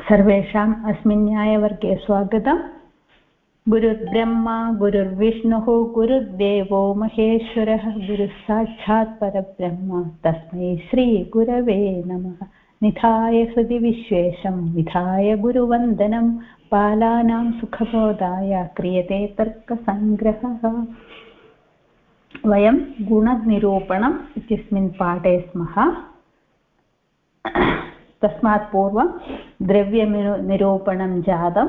सर्वेषाम् अस्मिन् न्यायवर्गे स्वागतम्। गुरुर्ब्रह्मा गुरुर्विष्णुः गुरुर्देवो महेश्वरः गुरुः साक्षात् परब्रह्म तस्मै श्रीगुरवे नमः। निधाय हृदि विश्वेशं विधाय गुरुवन्दनं बालानां सुखबोधाय क्रियते तर्कसङ्ग्रहः। वयं गुणनिरूपणम् इत्यस्मिन् पाठे स्मः। तस्मात् पूर्वं द्रव्यनिरूपणं जातं।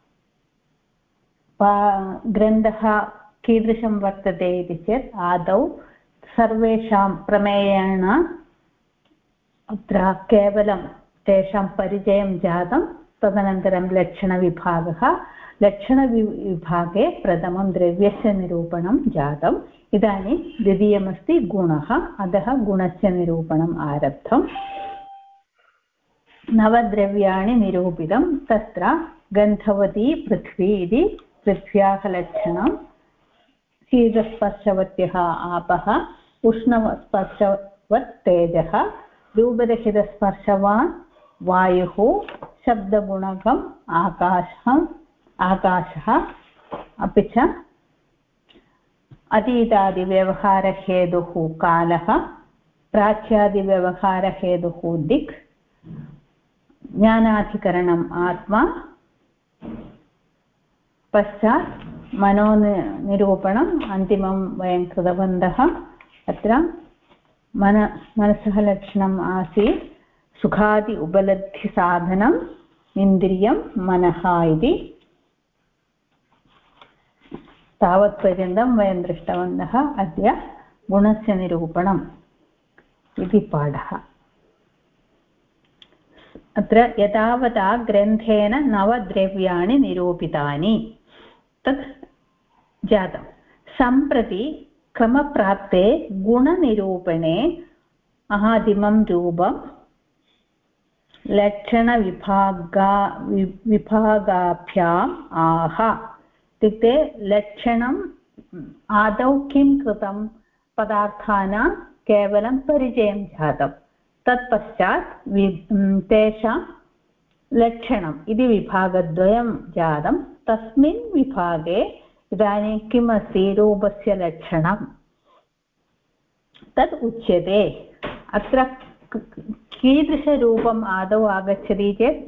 ग्रन्थः कीदृशं वर्तते इति चेत् आदौ सर्वेषां प्रमेयेण अत्र केवलं तेषां परिचयं जातं। तदनन्तरं लक्षणविभागः। लक्षणविभागे प्रथमं द्रव्यस्य निरूपणं जातम्। इदानीं द्वितीयमस्ति गुणः। अतः गुणस्य निरूपणम् आरब्धम्। नवद्रव्याणि निरूपितं। तत्र गन्धवती पृथ्वी इति पृथ्व्याः लक्षणं, शीतस्पर्शवत्यः आपः, उष्णस्पर्शवत् तेजः, रूपरहितस्पर्शवान् वायुः, शब्दगुणकम् आकाशः, अपि च अतीतादिव्यवहारहेतुः कालः, प्राच्यादिव्यवहारहेतुः दिक्, ज्ञानाधिकरणम् आत्मा, पश्चात् मनोनिरूपणम् अन्तिमं वयं कृतवन्तः। अत्र मनसः लक्षणम् आसीत् सुखादि उपलब्धिसाधनम् इन्द्रियं मनः इति। तावत्पर्यन्तं वयं दृष्टवन्तः। अद्य गुणस्य निरूपणम् इति पाठः। अत्र यथावता ग्रन्थेन नवद्रव्याणि निरूपितानि तत् जातं। सम्प्रति क्रमप्राप्ते गुणनिरूपणे आदिमं रूपं लक्षणविभागाभ्याम् आह। इत्युक्ते लक्षणम् आदौ किं कृतं, पदार्थानां केवलं परिचयं जातं। तत्पश्चात् तेषां लक्षणम् इति विभागद्वयं जातं। तस्मिन् विभागे इदानीं किम् अस्ति, रूपस्य लक्षणं तत् उच्यते। अत्र कीदृशरूपम् आदौ आगच्छति चेत्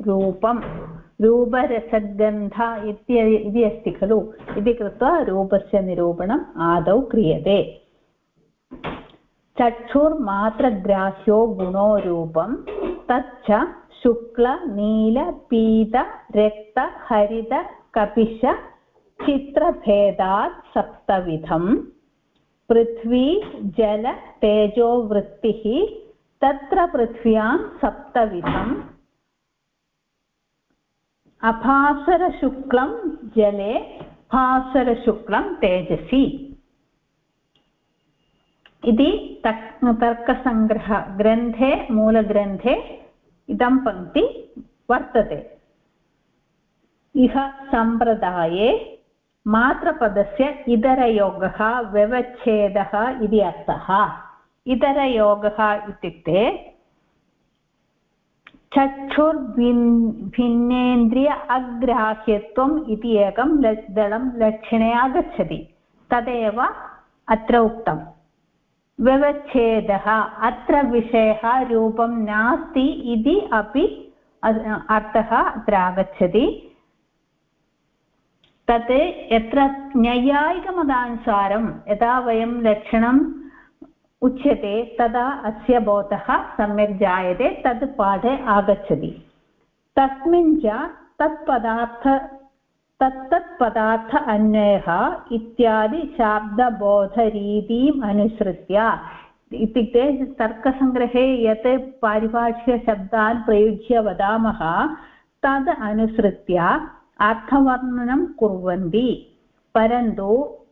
रूपरसगन्ध इति अस्ति खलु। इति कृत्वा रूपस्य निरूपणम् आदौ क्रियते। चक्षुर्मात्रग्राह्यो गुणो रूपं तच्च शुक्ल नील पीत रक्त हरित कपिश चित्रभेदात् सप्तविधं। पृथ्वी जल तेजो वृत्तिः तत्र पृथ्व्यां सप्तविधम्। अभासरशुक्लं जले भासरशुक्लं तेजसि इति तर्कसङ्ग्रह ग्रन्थे मूलग्रन्थे इदं पङ्क्ति वर्तते। इह सम्प्रदाये मात्रपदस्य इतरयोगः व्यवच्छेदः इति अर्थः। इतरयोगः इत्युक्ते चक्षुर्भिन्नेन्द्रिय अग्राह्यत्वम् इति एकं दलं लक्षणे आगच्छति। तदेव अत्र उक्तम्। व्यवच्छेदः अत्र विषयः रूपं नास्ति इति अपि अर्थः अत्र आगच्छति। तत् यत्र नैयायिकमतानुसारं यदा वयं लक्षणम् उच्यते तदा अस्य बोधः सम्यक् जायते। तत् पाठे आगच्छति। तस्मिन् च तत्तत्पदार्थ अन्वयः इत्यादि शाब्दबोधरीतिम् अनुसृत्य, इत्युक्ते तर्कसङ्ग्रहे यत् पारिभाषिकशब्दान् प्रयुज्य वदामः तद् अनुसृत्य अर्थवर्णनं कुर्वन्ति। परन्तु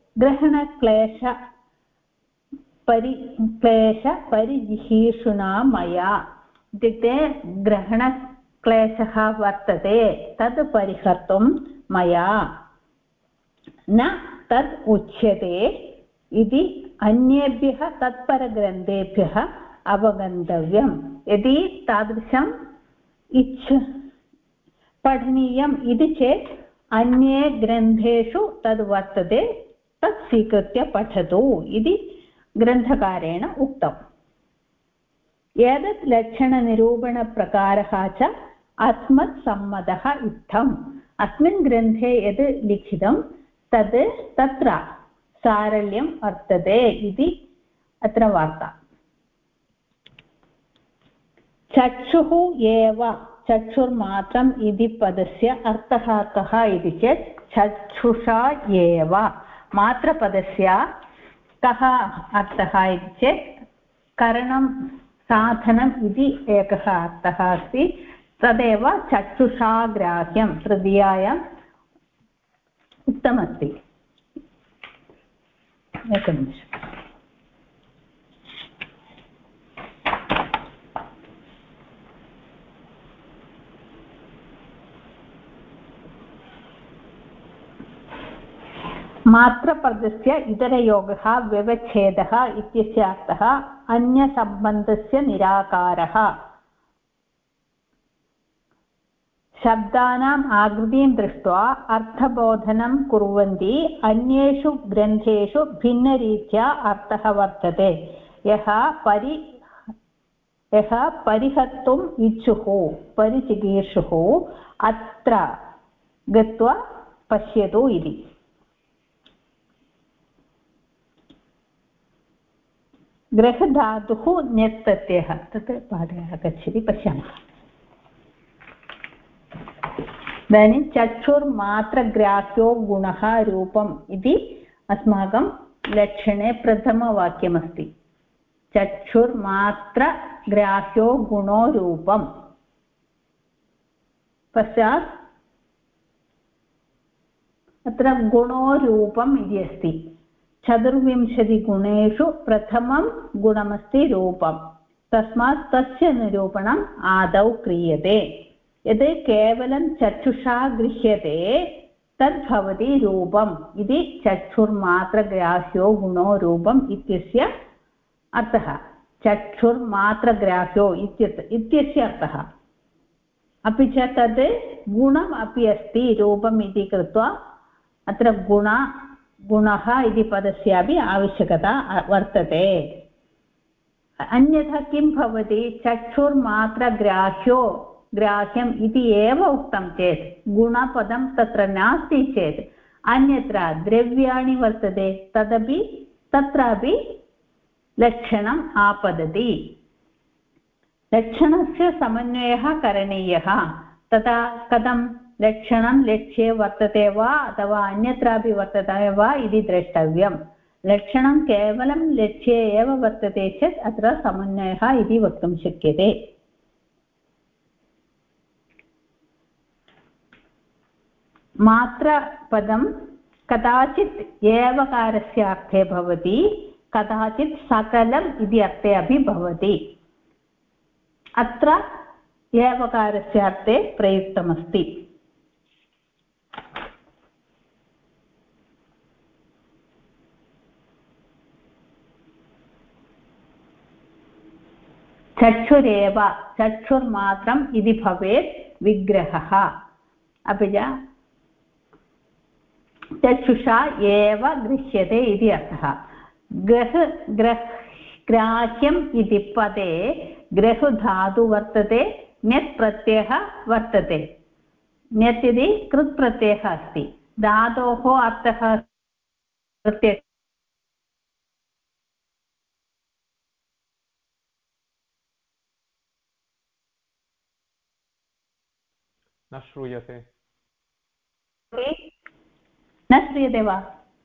परिजिहीषुणा मया, इत्युक्ते ग्रहणक्लेशः वर्तते, तद् परिहर्तुं मया न तद् उच्यते इति अन्येभ्यः तत्परग्रन्थेभ्यः अवगन्तव्यम्। यदि तादृशम् पठनीयम् इति चेत् अन्ये ग्रन्थेषु तद् वर्तते, तत् स्वीकृत्य पठतु इति ग्रन्थकारेण उक्तम्। एतत् लक्षणनिरूपणप्रकारः च अस्मत्सम्मतः इत्थम्। अस्मिन् ग्रन्थे यद् लिखितं तद् तत्र सारल्यं वर्तते इति अत्र वार्ता। चक्षुः एव, चक्षुर्मात्रम् इति पदस्य अर्थः कः इति चेत् चक्षुषा एव। मात्रपदस्य कः अर्थः इति चेत् करणं साधनम् इति एकः अर्थः अस्ति, तदेव चक्षुषा ग्राह्यं तृतीयायाम् उक्तमस्ति। एकनिमिषम्। मात्रपदस्य इतरयोगः व्यवच्छेदः इत्यस्य अर्थः अन्यसम्बन्धस्य निराकारः। शब्दानाम् आकृतिं दृष्ट्वा अर्थबोधनं कुर्वन्ति। अन्येषु ग्रन्थेषु भिन्नरीत्या अर्थः वर्तते। यः परिहर्तुम् इच्छुः परिचिकीर्षुः अत्र गत्वा पश्यतु इति। गृहधातुः ण्यत् प्रत्ययः, तत् पाठे आगच्छति, पश्यामः। इदानीं चक्षुर्मात्रग्राह्यो गुणः रूपम् इति अस्माकं लक्षणे प्रथमवाक्यमस्ति। चक्षुर्मात्रग्राह्यो गुणो रूपम्। पश्चात् अत्र गुणो रूपम् इति अस्ति। चतुर्विंशतिगुणेषु प्रथमं गुणमस्ति रूपं। तस्मात् तस्य निरूपणम् आदौ क्रियते। यद् केवलं चक्षुषा गृह्यते तद्भवति रूपम् इति चक्षुर्मात्रग्राह्यो गुणो रूपम् इत्यस्य अर्थः। चक्षुर्मात्रग्राह्यो इत्यस्य अर्थः। अपि च तद् गुणम् अपि अस्ति रूपम् इति कृत्वा अत्र गुणः इति पदस्यापि आवश्यकता वर्तते। अन्यथा किं भवति, चक्षुर्मात्रग्राह्यम् इति एव उक्तं चेत्, गुणपदं तत्र नास्ति चेत् अन्यत्र द्रव्याणि वर्तते, तदपि तत्रापि लक्षणम् आपतति। लक्षणस्य समन्वयः करणीयः। तदा कथं लक्षणं लक्ष्ये वर्तते वा अथवा अन्यत्रापि वर्तते वा इति द्रष्टव्यं। लक्षणं केवलं लक्ष्ये एव वर्तते चेत् अत्र समन्वयः इति वक्तुं शक्यते। मात्रपदं कदाचित् एवकारस्य अर्थे भवति, कदाचित् सकलम् इति अर्थे अपि भवति। अत्र एवकारस्य अर्थे प्रयुक्तमस्ति। चक्षुरेव, चक्षुर्मात्रम् इति भवेत् विग्रहः। अपि च चक्षुषा एव गृह्यते इति अर्थः। ग्राह्यम् इति पदे ग्रहुधातु वर्तते, ण्यत् प्रत्ययः वर्तते। ण्यत् इति कृत् प्रत्ययः अस्ति। धातोः अर्थः प्रत्ययः न श्रूयते। न श्रूयते वा?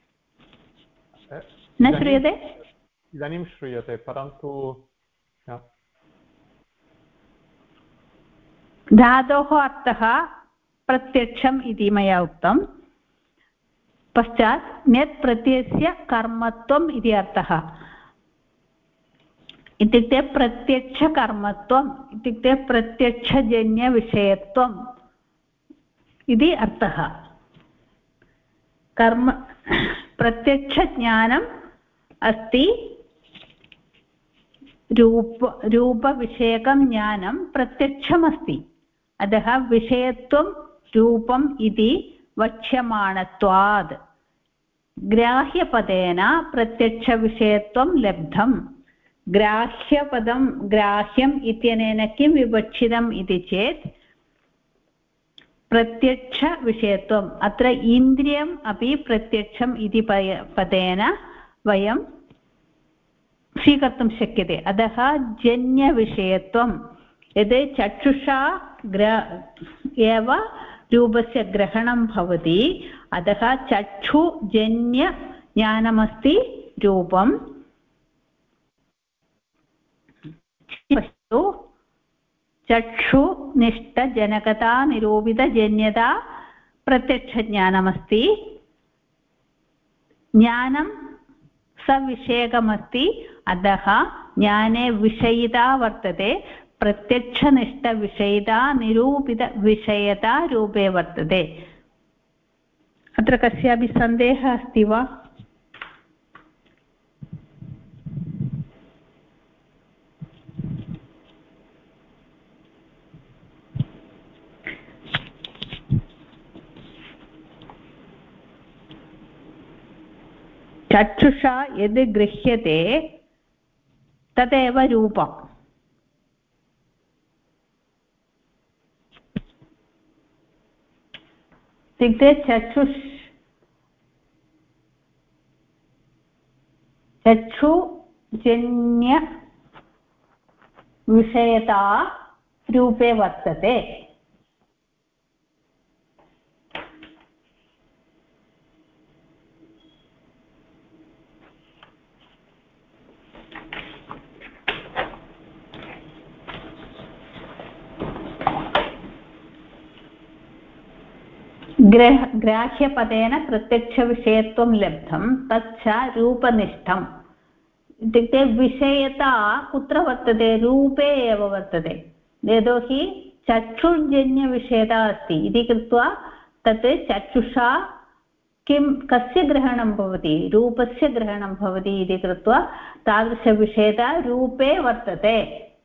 न श्रूयते? इदानीं श्रूयते, परन्तु धातोः अर्थः प्रत्यक्षम् इति मया उक्तं। पश्चात् ण्यत् प्रत्ययस्य कर्मत्वम् इति अर्थः। इत्युक्ते प्रत्यक्षकर्मत्वम् इत्युक्ते प्रत्यक्षजन्यविषयत्वम् इति अर्थः। कर्म प्रत्यक्षज्ञानम् अस्ति, रूपविषयकं ज्ञानं प्रत्यक्षमस्ति। अतः विषयत्वं रूपम् इति वक्ष्यमाणत्वात् ग्राह्यपदेन प्रत्यक्षविषयत्वं लब्धम् ग्राह्यपदं ग्राह्यम् इत्यनेन किं विवक्षितम् इति चेत् प्रत्यक्षविषयत्वम् अत्र इन्द्रियम् अपि प्रत्यक्षम् इति पदेन वयं स्वीकर्तुं शक्यते अतः जन्यविषयत्वं यद् चक्षुषा एव रूपस्य ग्रहणं भवति अतः चक्षुजन्यज्ञानमस्ति रूपं चक्षुनिष्ठजनकता निरूपितजन्यता प्रत्यक्षज्ञानमस्ति ज्ञानं सविषयकमस्ति अतः ज्ञाने विषयिता वर्तते प्रत्यक्षनिष्ठविषयिता निरूपितविषयता रूपे वर्तते अत्र कस्यापि सन्देहः अस्ति वा चक्षुषा यद् गृह्यते तदेव रूपम् इत्युक्ते चक्षुजन्यविषयता रूपे वर्तते ग्राह्यपदेन प्रत्यक्षविषयत्वं लब्धं तच्च रूपनिष्ठम् इत्युक्ते विषयता कुत्र वर्तते रूपे एव वर्तते यतोहि चक्षुर्जन्यविषयता अस्ति इति कृत्वा तत् चक्षुषा किं कस्य ग्रहणं भवति रूपस्य ग्रहणं भवति इति कृत्वा तादृशविषयता रूपे वर्तते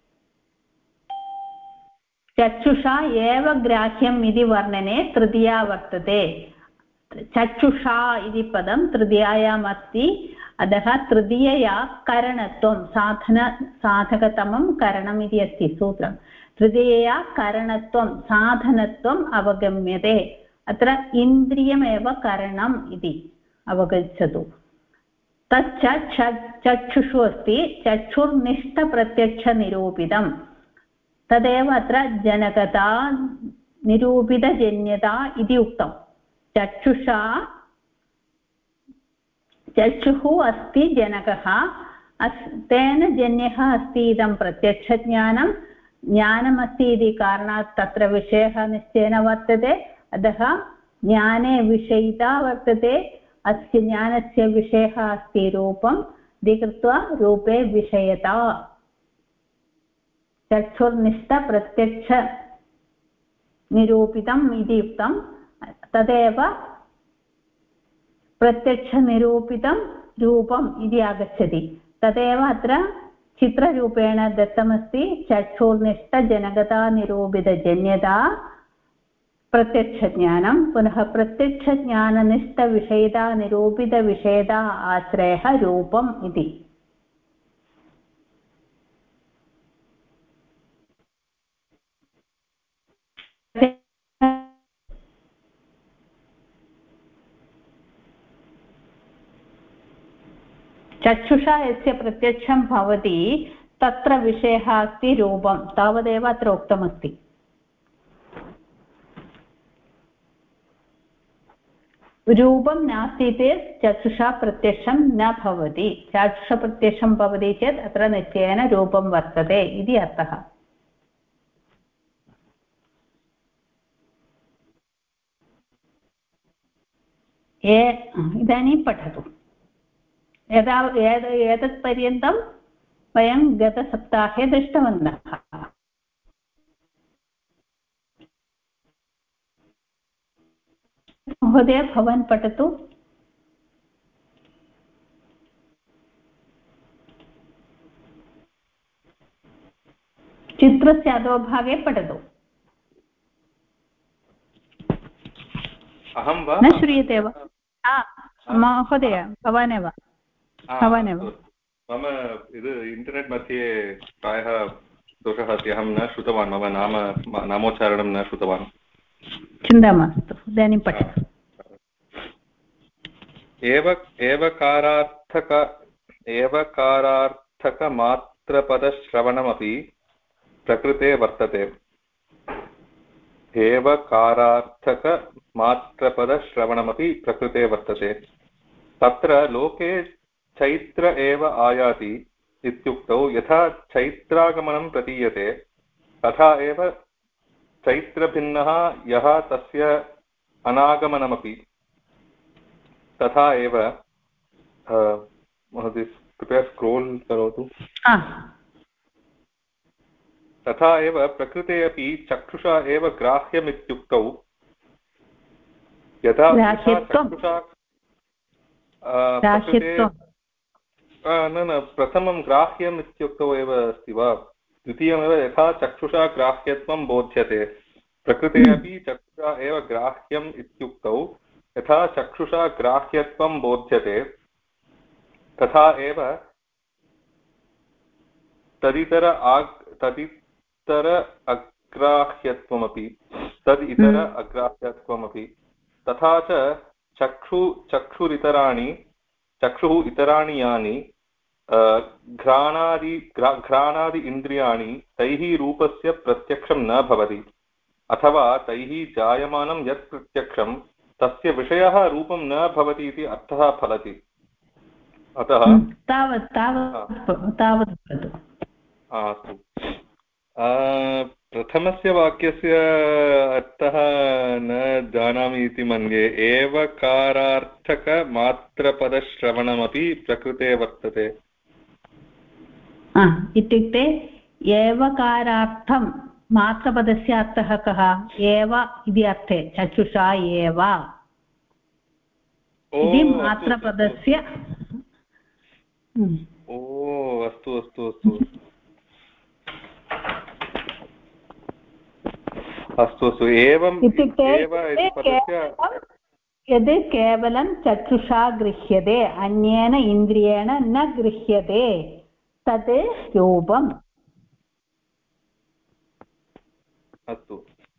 चक्षुषा एव ग्राह्यम् इति वर्णने तृतीया वर्तते चक्षुषा इति पदं तृतीयायाम् अस्ति अतः तृतीयया करणत्वं साधकतमं करणम् इति अस्ति सूत्रं तृतीयया करणत्वं साधनत्वम् अवगम्यते अत्र इन्द्रियमेव करणम् इति अवगच्छतु तच्च चक्षुषु अस्ति चक्षुर्निष्ठप्रत्यक्षनिरूपितम् तदेव अत्र जनकता निरूपितजन्यता इति उक्तं चक्षुः अस्ति जनकः तेन जन्यः अस्ति इदं प्रत्यक्षज्ञानं ज्ञानमस्ति इति कारणात् तत्र विषयः निश्चयेन वर्तते अतः ज्ञाने विषयिता वर्तते अस्य ज्ञानस्य विषयः अस्ति रूपम् इति कृत्वा रूपे विषयता चक्षुर्निष्ठप्रत्यक्षनिरूपितम् इति उक्तं तदेव प्रत्यक्षनिरूपितं रूपम् इति आगच्छति तदेव अत्र चित्ररूपेण दत्तमस्ति चक्षुर्निष्ठजनकतानिरूपितजन्यता प्रत्यक्षज्ञानं पुनः प्रत्यक्षज्ञाननिष्ठविषयता निरूपितविषयता आश्रयः रूपम् इति चक्षुषा यस्य प्रत्यक्षं भवति तत्र विषयः अस्ति रूपं तावदेव अत्र उक्तमस्ति रूपं नास्ति चेत् चक्षुषा प्रत्यक्षं न भवति चक्षुषप्रत्यक्षं भवति चेत् अत्र निश्चयेन रूपं वर्तते इति अर्थः इदानीं पठतु एतत् पर्यन्तं वयं गतसप्ताहे दृष्टवन्तः महोदय भवान् पठतु चित्रस्य अधोभागे पठतु अहं वा? न श्रूयते वा? महोदय भवानेव मम इण्टर्नेट् मध्ये प्रायः दोषः अस्ति। अहं न श्रुतवान्, मम नामोच्चारणं न श्रुतवान्। चिन्ता मास्तु, इदानीं पठतु। एवकारार्थकमात्रपदश्रवणमपि प्रकृते वर्तते। एवकारार्थकमात्रपदश्रवणमपि प्रकृते वर्तते। तत्र लोके चैत्र एव आयाति इत्युक्तौ यथा चैत्रागमनं प्रतीयते तथा एव चैत्रभिन्नः यः तस्य अनागमनमपि तथा एव। महोदय कृपया स्क्रोल् करोतु। तथा एव प्रकृते अपि चक्षुषा एव ग्राह्यमित्युक्तौ यथा चक्षुषा न प्रथमं ग्राह्यम् इत्युक्तौ एव अस्ति वा? द्वितीयमेव यथा चक्षुषा ग्राह्यत्वं बोध्यते। प्रकृते अपि चक्षुषा एव ग्राह्यम् इत्युक्तौ यथा चक्षुषा ग्राह्यत्वं बोध्यते तथा एव तदितर अग्राह्यत्वमपि तदितर अग्राह्यत्वमपि तथा च चक्षुः इतराणि यानि घ्राणादि इन्द्रियाणि तैः रूपस्य प्रत्यक्षं न भवति, अथवा तैः जायमानं यत् प्रत्यक्षं तस्य विषयः रूपं न भवति इति अर्थः फलति। अतः अस्तु, प्रथमस्य वाक्यस्य अर्थः न जानामि इति मन्ये। एवकारार्थकमात्रपदश्रवणमपि प्रकृते वर्तते इत्युक्ते एवकारार्थं मात्रपदस्य अर्थः कः? एव इति अर्थे चक्षुषा एव इति मात्रपदस्य। अस्तु अस्तु अस्तु अस्तु अस्तु एवम् इत्युक्ते यद् केवलं चक्षुषा गृह्यते अन्येन इन्द्रियेण न गृह्यते तत् रूपम्। अस्तु,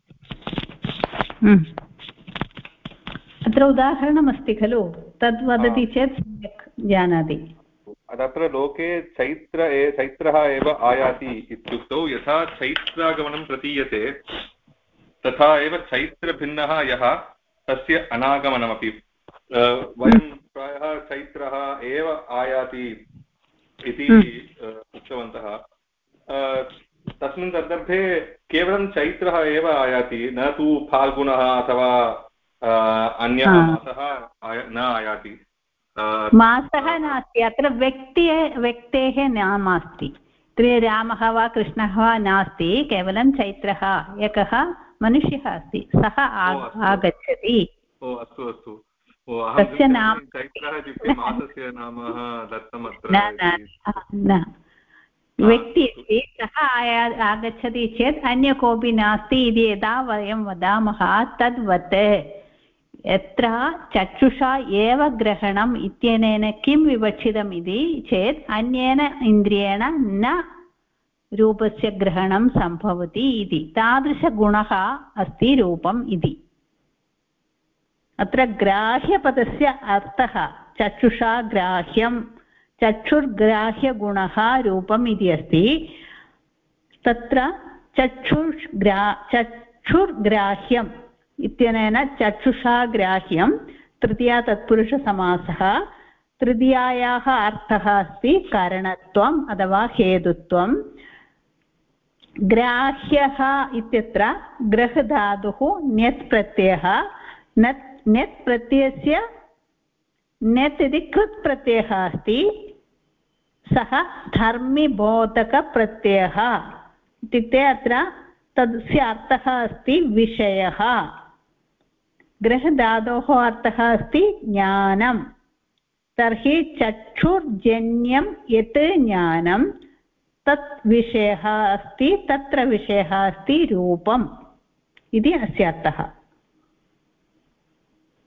अत्र उदाहरणमस्ति खलु, तद् वदति चेत् सम्यक् जानाति। तत्र लोके चैत्रः एव आयाति इत्युक्तौ यथा चैत्रागमनं प्रतीयते तथा एव चैत्रभिन्नः यः तस्य अनागमनमपि। वयं प्रायः चैत्रः एव आयाति इति उक्तवन्तः। तस्मिन् सन्दर्भे केवलं चैत्रः एव आयाति, न तु फाल्गुनः अथवा अन्यः मासः न आयाति। मासः नास्ति, अत्र व्यक्तेः नाम अस्ति। रामः वा कृष्णः वा नास्ति, केवलं चैत्रः एकः मनुष्यः अस्ति, सः आगच्छति। अस्तु अस्तु, तस्य नाम चैत्रः इत्युक्ते मासस्य नाम दत्तम् अत्र न, व्यक्ति अस्ति, सः आगच्छति चेत् अन्य कोऽपि नास्ति इति यदा वयं वदामः तद्वत् यत्र चक्षुषा एव ग्रहणम् इत्यनेन किं विवक्षितम् इति चेत् अन्येन इन्द्रियेण न रूपस्य ग्रहणं सम्भवति इति, तादृशगुणः अस्ति रूपम् इति। अत्र ग्राह्यपदस्य अर्थः चक्षुषा ग्राह्यं, चक्षुर्ग्राह्यगुणः रूपम् इति अस्ति। तत्र चक्षुर्ग्राह्यम् इत्यनेन चक्षुषा ग्राह्यं तृतीया तत्पुरुषसमासः। तृतीयायाः अर्थः अस्ति कारणत्वम् अथवा हेतुत्वं। ग्राह्यः इत्यत्र ग्रहधातुः ण्यत् प्रत्ययः, ण्यत् प्रत्ययस्य ण्यत् इति कृत् प्रत्ययः अस्ति, सः धर्मिबोधकप्रत्ययः इत्युक्ते अत्र तस्य अर्थः अस्ति विषयः। ग्रहधातोः अर्थः अस्ति ज्ञानं। तर्हि चक्षुर्जन्यं यत् ज्ञानं तत् विषयः अस्ति, तत्र विषयः अस्ति रूपम् इति अस्य अर्थः।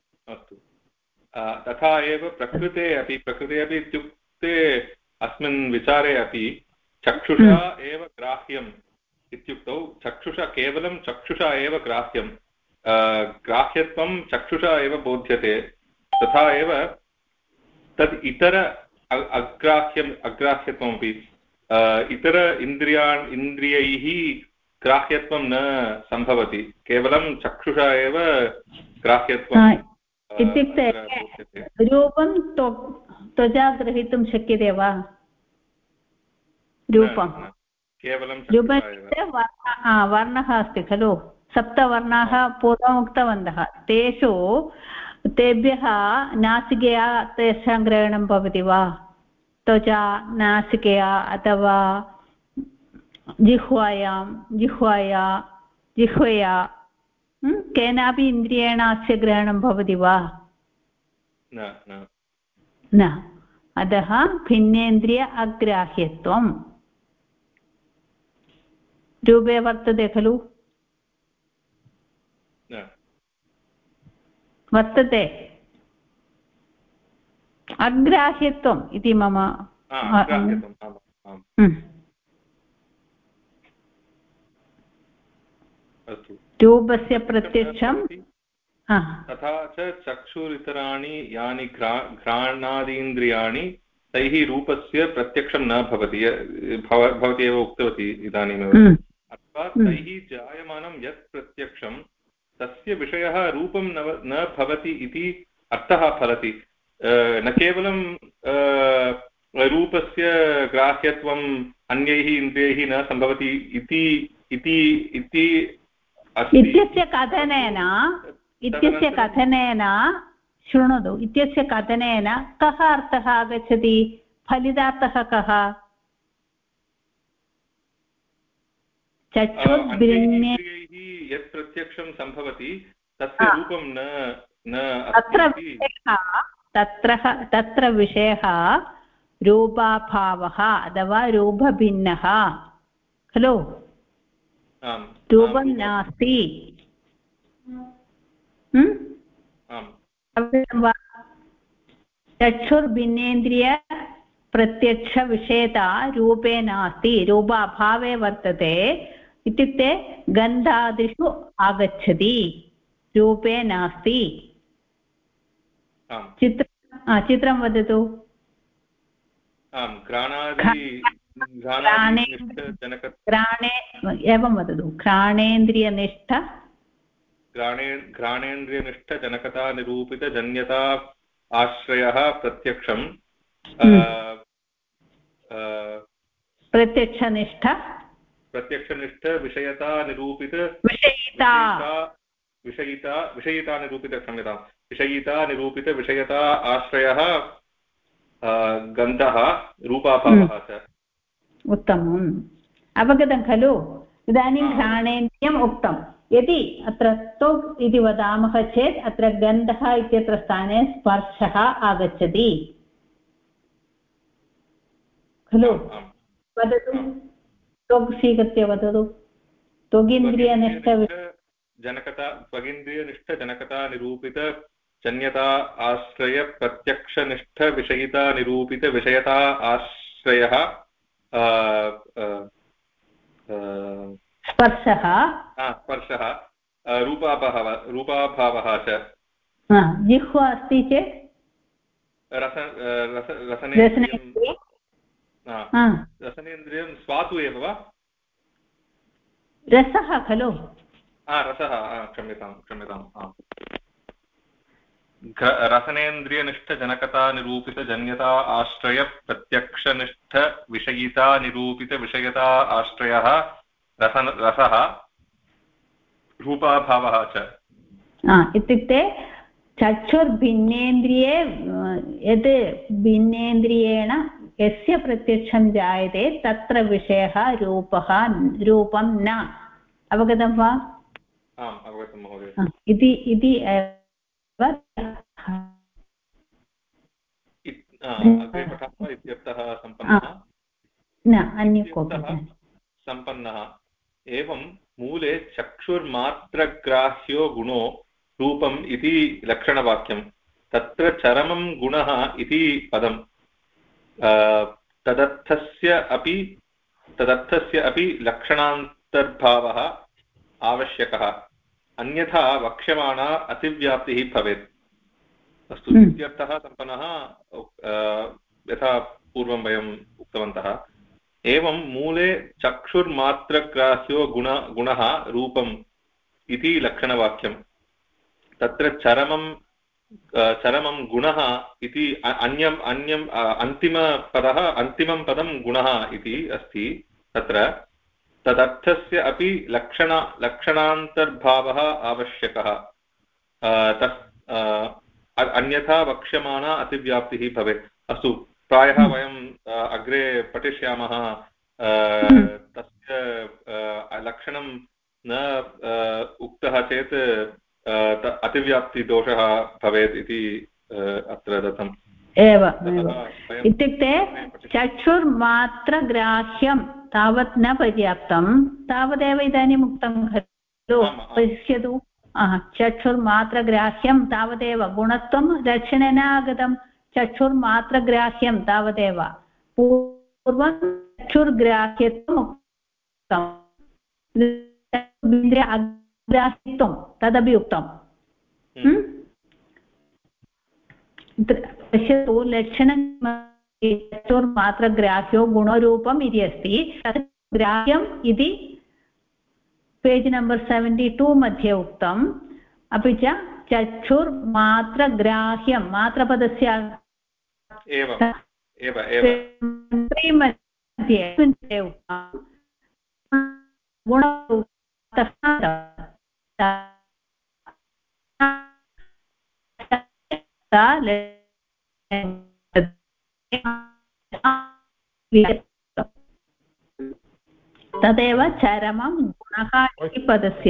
तथा एव प्रकृते अपि इत्युक्ते अस्मिन् विचारे अपि चक्षुषा एव ग्राह्यम् इत्युक्तौ केवलं चक्षुषा एव ग्राह्यं ग्राह्यत्वं चक्षुषा एव बोध्यते तथा एव तद् इतर अग्राह्यत्वमपि इतर इन्द्रियैः ग्राह्यत्वं न सम्भवति केवलं चक्षुषा एव ग्राह्यत्वम् इत्युक्ते रूपं त्वचा ग्रहीतुं शक्यते वा रूपं केवलं वर्णः अस्ति खलु सप्तवर्णाः पूर्वम् उक्तवन्तः तेभ्यः नासिकया तेषां ग्रहणं भवति वा त्वचा नासिकया अथवा जिह्वया केनापि इन्द्रियेण अस्य ग्रहणं भवति वा न अतः भिन्नेन्द्रिय अग्राह्यत्वं रूपे वर्तते खलु वर्तते अग्राह्यत्वम् इति मम रूपस्य प्रत्यक्षं तथा च चक्षुरितराणि यानि घ्राणादीन्द्रियाणि तैः रूपस्य प्रत्यक्षं न भवति भवती एव उक्तवती इदानीमेव अथवा तैः जायमानं यत् प्रत्यक्षं तस्य विषयः रूपं न भवति इति अर्थः फलति न केवलं रूपस्य ग्राह्यत्वम् अन्यैः इन्द्रियैः न सम्भवति इत्यस्य कथनेन शृणोतु इत्यस्य कथनेन कः अर्थः आगच्छति फलितार्थः कः चक्षुर्भिन्नैः यत् प्रत्यक्षं सम्भवति तस्य रूपं न तत्र विषयः रूपाभावः अथवा रूपभिन्नः खलु रूपं नास्ति चक्षुर्भिन्नेन्द्रिय प्रत्यक्षविषयता रूपे नास्ति रूपाभावे वर्तते इत्युक्ते गन्धादिषु आगच्छति रूपे नास्ति चित्रं वदतु घ्राणे एवं वदतु घ्राणेन्द्रियनिष्ठजनकता निरूपितजन्यता आश्रयः प्रत्यक्षं प्रत्यक्षनिष्ठ विषयता निरूपित विषयिता निरूपित क्षम्यतां विषयिता निरूपित विषयता आश्रयः गन्धः रूपाभावः च उत्तमम् अवगतं खलु इदानीं घ्राणेन्द्रियम् उक्तं यदि अत्र त्वक् इति वदामः चेत् अत्र गन्धः इत्यत्र स्थाने स्पर्शः आगच्छति खलु वदतु त्वक् स्वीकृत्य वदतु त्वगिन्द्रियनिष्ठजनकता निरूपित जन्यता आश्रय प्रत्यक्षनिष्ठ विषयिता निरूपित विषयता आश्रयः स्पर्शः रूपाभावः च जिह्वा अस्ति चेत् रसनेन्द्रियं स्वातु एव वा रसः खलु रसः क्षम्यताम् रसनेन्द्रियनिष्ठजनकता निरूपितजन्यता आश्रय प्रत्यक्षनिष्ठ विषयिता निरूपित विषयता आश्रयः रसः रूपाभावः च इत्युक्ते चक्षुर्भिन्नेन्द्रिये यत् भिन्नेन्द्रियेण यस्य प्रत्यक्षं जायते तत्र विषयः रूपं न अवगतं वा आम् अवगतं महोदय इति अग्रे पठामः इत्यर्थः सम्पन्नः न अन्य कोऽपि सम्पन्नः एवं मूले चक्षुर्मात्रग्राह्यो गुणो रूपम् इति लक्षणवाक्यं तत्र चरमं गुणः इति पदं तदर्थस्य अपि लक्षणान्तर्भावः आवश्यकः अन्यथा वक्ष्यमाणा अतिव्याप्तिः भवेत् अस्तु इत्यर्थः सम्पन्नः यथा पूर्वं वयम् उक्तवन्तः एवं मूले चक्षुर्मात्रग्राह्यो गुणः रूपम् इति लक्षणवाक्यं तत्र चरमं गुणः इति अन्तिमं पदं गुणः इति अस्ति तत्र तदर्थस्य अपि लक्षणान्तर्भावः आवश्यकः अन्यथा वक्ष्यमाणा अतिव्याप्तिः भवेत् अस्तु प्रायः वयम् अग्रे पठिष्यामः तस्य लक्षणं न उक्तः चेत् अतिव्याप्तिदोषः भवेत् इति अत्र दत्तम् एव इत्युक्ते चक्षुर्मात्रग्राह्यं तावत् न पर्याप्तं तावदेव इदानीम् उक्तं खलु पश्यतु चक्षुर्मात्रग्राह्यं तावदेव गुणत्वं दर्शनेन आगतं चक्षुर्मात्रग्राह्यं तावदेव पूर्वं चक्षुर्ग्राह्यत्वम् उक्तम् अग्राह्यत्वं तदपि उक्तम् पश्यतु लक्षणं चक्षुर्मात्रग्राह्यो गुणरूपम् इति अस्ति तत् ग्राह्यम् इति पेज् नम्बर् 72 मध्ये उक्तम् अपि च चक्षुर्मात्रग्राह्यं मात्रपदस्य मध्ये तदेव चरमं गुणः इति पदस्य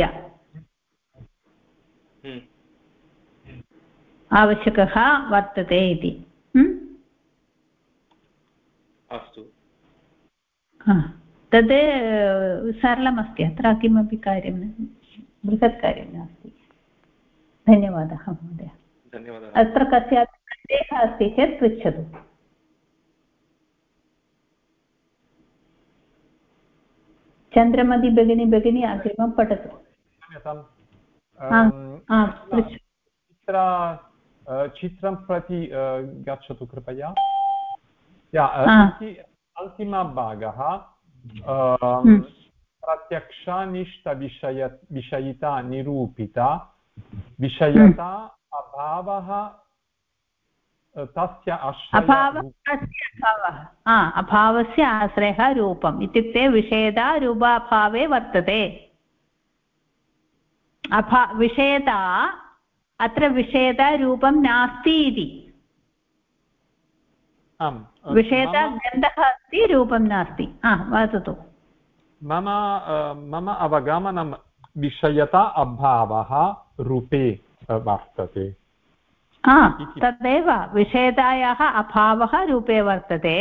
आवश्यकः वर्तते इति अस्तु तद् सरलमस्ति अत्र किमपि कार्यं बृहत् कार्यं नास्ति धन्यवादः महोदय धन्यवादः अत्र कस्यापि सन्देहः अस्ति चेत् पृच्छतु चन्द्रमति भगिनी अग्रिमं पठतु चित्रं प्रति गच्छतु कृपया अन्तिमभागः प्रत्यक्षनिष्ठविषयिता निरूपिता विषयता अभावः तस्य अभावस्य आश्रयः रूपम् इत्युक्ते विषयता रूपाभावे वर्तते विषयता अत्र विषयता रूपं नास्ति इति विषयता गन्धः अस्ति रूपं नास्ति वदतु मम अवगमनं विषयता अभावः रूपे वर्तते तदेव विषयतायाः अभावः रूपे वर्तते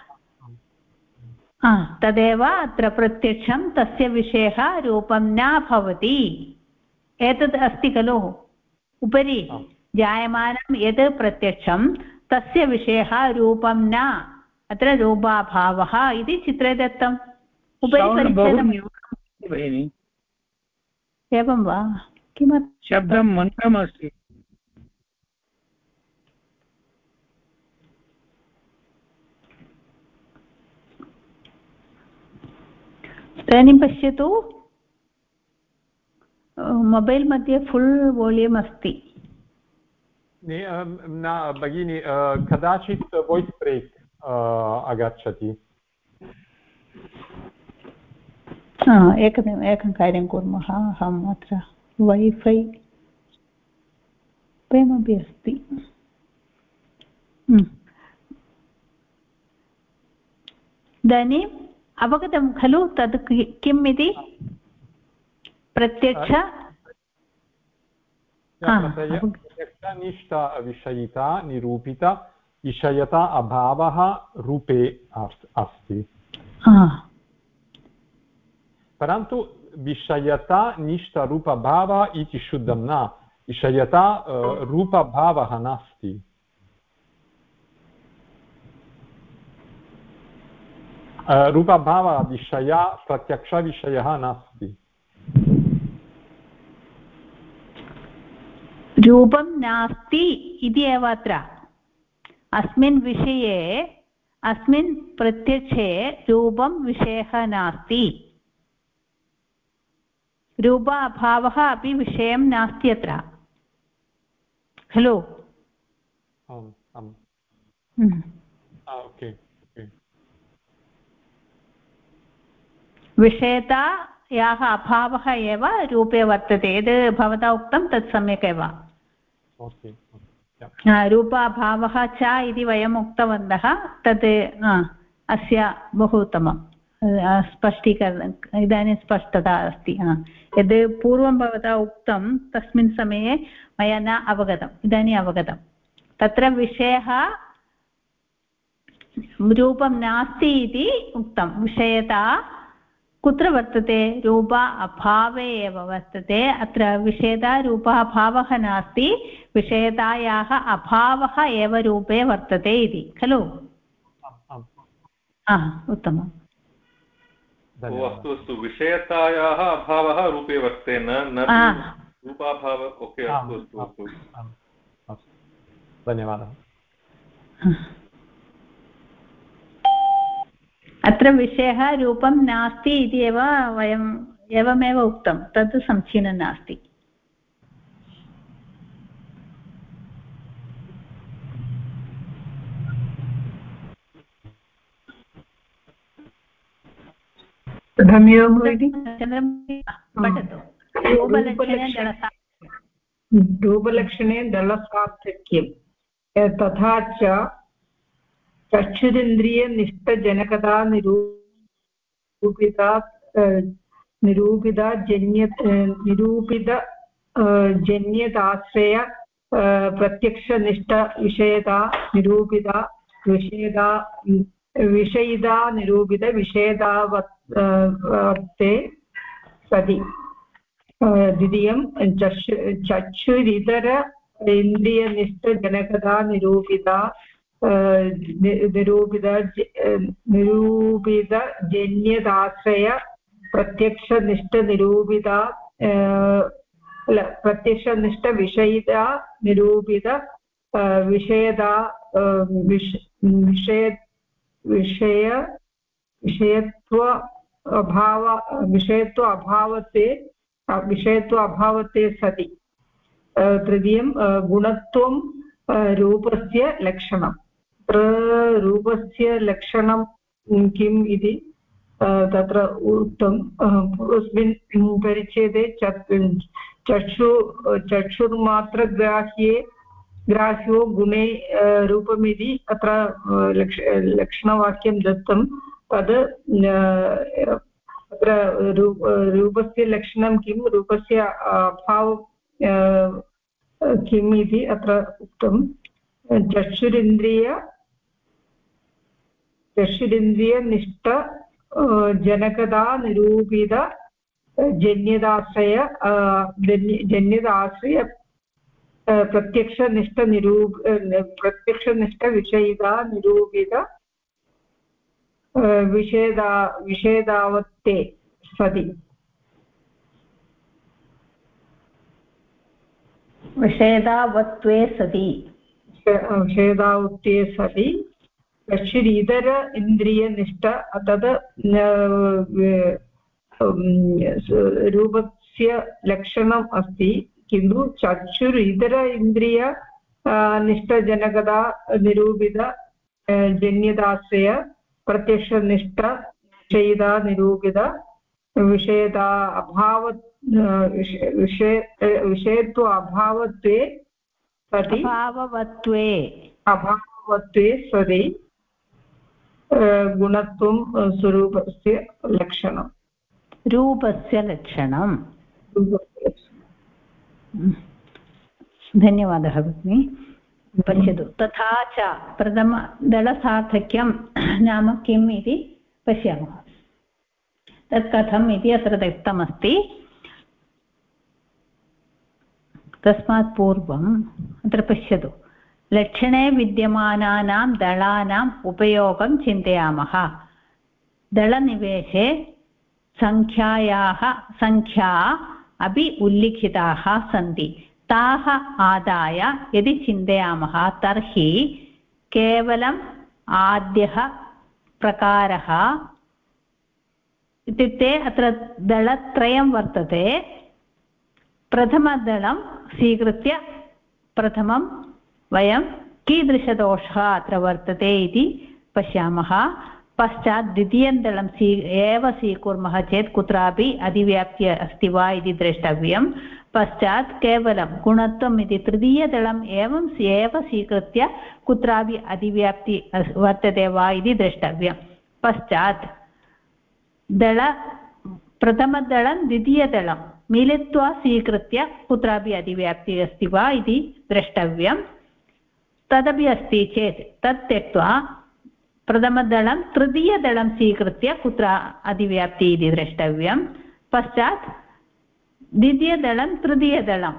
तदेव अत्र प्रत्यक्षं तस्य विषयः रूपं न भवति एतद् अस्ति खलु उपरि जायमानं यत् प्रत्यक्षं तस्य विषयः रूपं न अत्र रूपाभावः इति चित्रे दत्तम् उपरि परिच्छेदम् एवं वा किमर्थं शब्दं मन्दमस्ति इदानीं पश्यतु मोबैल् मध्ये फुल् वाल्यूम् अस्ति न भगिनी कदाचित् वाय्स् ब्रेक् आगच्छति एकं कार्यं कुर्मः अहम् अत्र वैफै उपायमपि अस्ति इदानीम् अवगतं खलु तद् किम् इति प्रत्यक्षनिष्ठा विषयिता निरूपिता विषयता अभावः रूपे अस्ति परन्तु विषयता निष्ठरूपभावः इति शुद्धं न विषयता रूपभावः नास्ति। रूपभावः विषया प्रत्यक्षविषयः नास्ति। रूपं नास्ति इति एव अत्र अस्मिन् विषये अस्मिन् प्रत्यक्षे रूपं विषयः नास्ति। रूप अभावः अपि विषयं नास्ति अत्र खलु। विषयतायाः अभावः एव रूपे वर्तते। यद् भवता उक्तं तत् सम्यक् एव। रूपाभावः च इति वयम् उक्तवन्तः तत् अस्य बहु उत्तमं स्पष्टीकरणम् इदानीं स्पष्टता अस्ति। यद् पूर्वं भवता उक्तं तस्मिन् समये मया न अवगतम्, इदानीम् अवगतं। तत्र विषयः रूपं नास्ति इति उक्तं। विषयता कुत्र वर्तते? रूप अभावे एव वर्तते। अत्र विषयता रूपाभावः नास्ति, विषयतायाः अभावः एव रूपे वर्तते इति खलु। उत्तमम्। अस्तु अस्तु, विषयतायाः अभावः रूपे वर्तते न रूपाभाव। ओके, अस्तु अस्तु अस्तु, धन्यवादः। अत्र विषयः रूपं नास्ति इति एव वयम् एवमेव उक्तं, तद् समीचीनं नास्ति। रूपलक्षणे दलसार्थक्यं तथा च चक्षुरिन्द्रियनिष्ठजनकता निरूपिता जन्यताश्रय प्रत्यक्षनिष्ठविषयता निरूपिता विषयिता निरूपित विषयतावर्ते सति। द्वितीयं चक्षुरितर इन्द्रियनिष्ठजनकता निरूपिता निरूपितजन्यताश्रय प्रत्यक्षनिष्ठनिरूपिता प्रत्यक्षनिष्ठविषयिता निरूपित विषयता विषयत्व अभावते सति। तृतीयं गुणत्वं रूपस्य लक्षणं। रूपस्य लक्षणं किम् इति तत्र उक्तं पूर्वस्मिन् परिच्छेदे। चक्षुर्मात्रग्राह्यो गुणे रूपमिति अत्र लक्षणवाक्यं दत्तं। तद् अत्र रूपस्य लक्षणं किं, रूपस्य अभावः किम् इति अत्र उक्तं। चक्षुरिन्द्रियनिष्ठ जनकता निरूपित जन्यताश्रय प्रत्यक्षनिष्ठविषयिता निरूपित विषयदावत्ते सति। विषयदावत्वे सति चक्षुरितर इन्द्रियनिष्ठ तद् रूपस्य लक्षणम् अस्ति, किन्तु चक्षुरितर इन्द्रिय निष्ठजनकता निरूपित जन्यताश्रय प्रत्यक्षनिष्ठ विषयिता निरूपित विषयता विषयत्व अभावत्वे सति। अभावत्वे सति गुणत्वं स्वरूपस्य लक्षणं। रूपस्य लक्षणं। धन्यवादः भगिनी। पश्यतु, तथा च प्रथमदलसार्थक्यं नाम किम् इति पश्यामः। तत् कथम् इति अत्र दत्तमस्ति। तस्मात् पूर्वम् अत्र पश्यतु लक्षणे विद्यमानानां दलानाम् उपयोगं चिन्तयामः दलनिवेशे संख्या अपि उल्लिखिताः सन्ति ताः आदाय यदि चिन्तयामः तर्हि केवलम् आद्यः प्रकारः इत्युक्ते अत्र दलत्रयं वर्तते प्रथमदलं स्वीकृत्य प्रथमं वयं कीदृशदोषः अत्र वर्तते इति पश्यामः पश्चात् द्वितीयं दलं एव स्वीकुर्मः चेत् कुत्रापि अधिव्याप्तिः अस्ति वा इति द्रष्टव्यं पश्चात् केवलं गुणत्वम् इति तृतीयदलम् एव स्वीकृत्य कुत्रापि अधिव्याप्तिः वर्तते वा इति द्रष्टव्यं पश्चात् प्रथमदलं द्वितीयदलं मिलित्वा स्वीकृत्य कुत्रापि अधिव्याप्तिः अस्ति वा इति द्रष्टव्यं तदपि अस्ति चेत् तत् त्यक्त्वा प्रथमदलं तृतीयदलं स्वीकृत्य कुत्र अधिव्याप्तिः इति द्रष्टव्यं पश्चात् द्वितीयदलं तृतीयदलं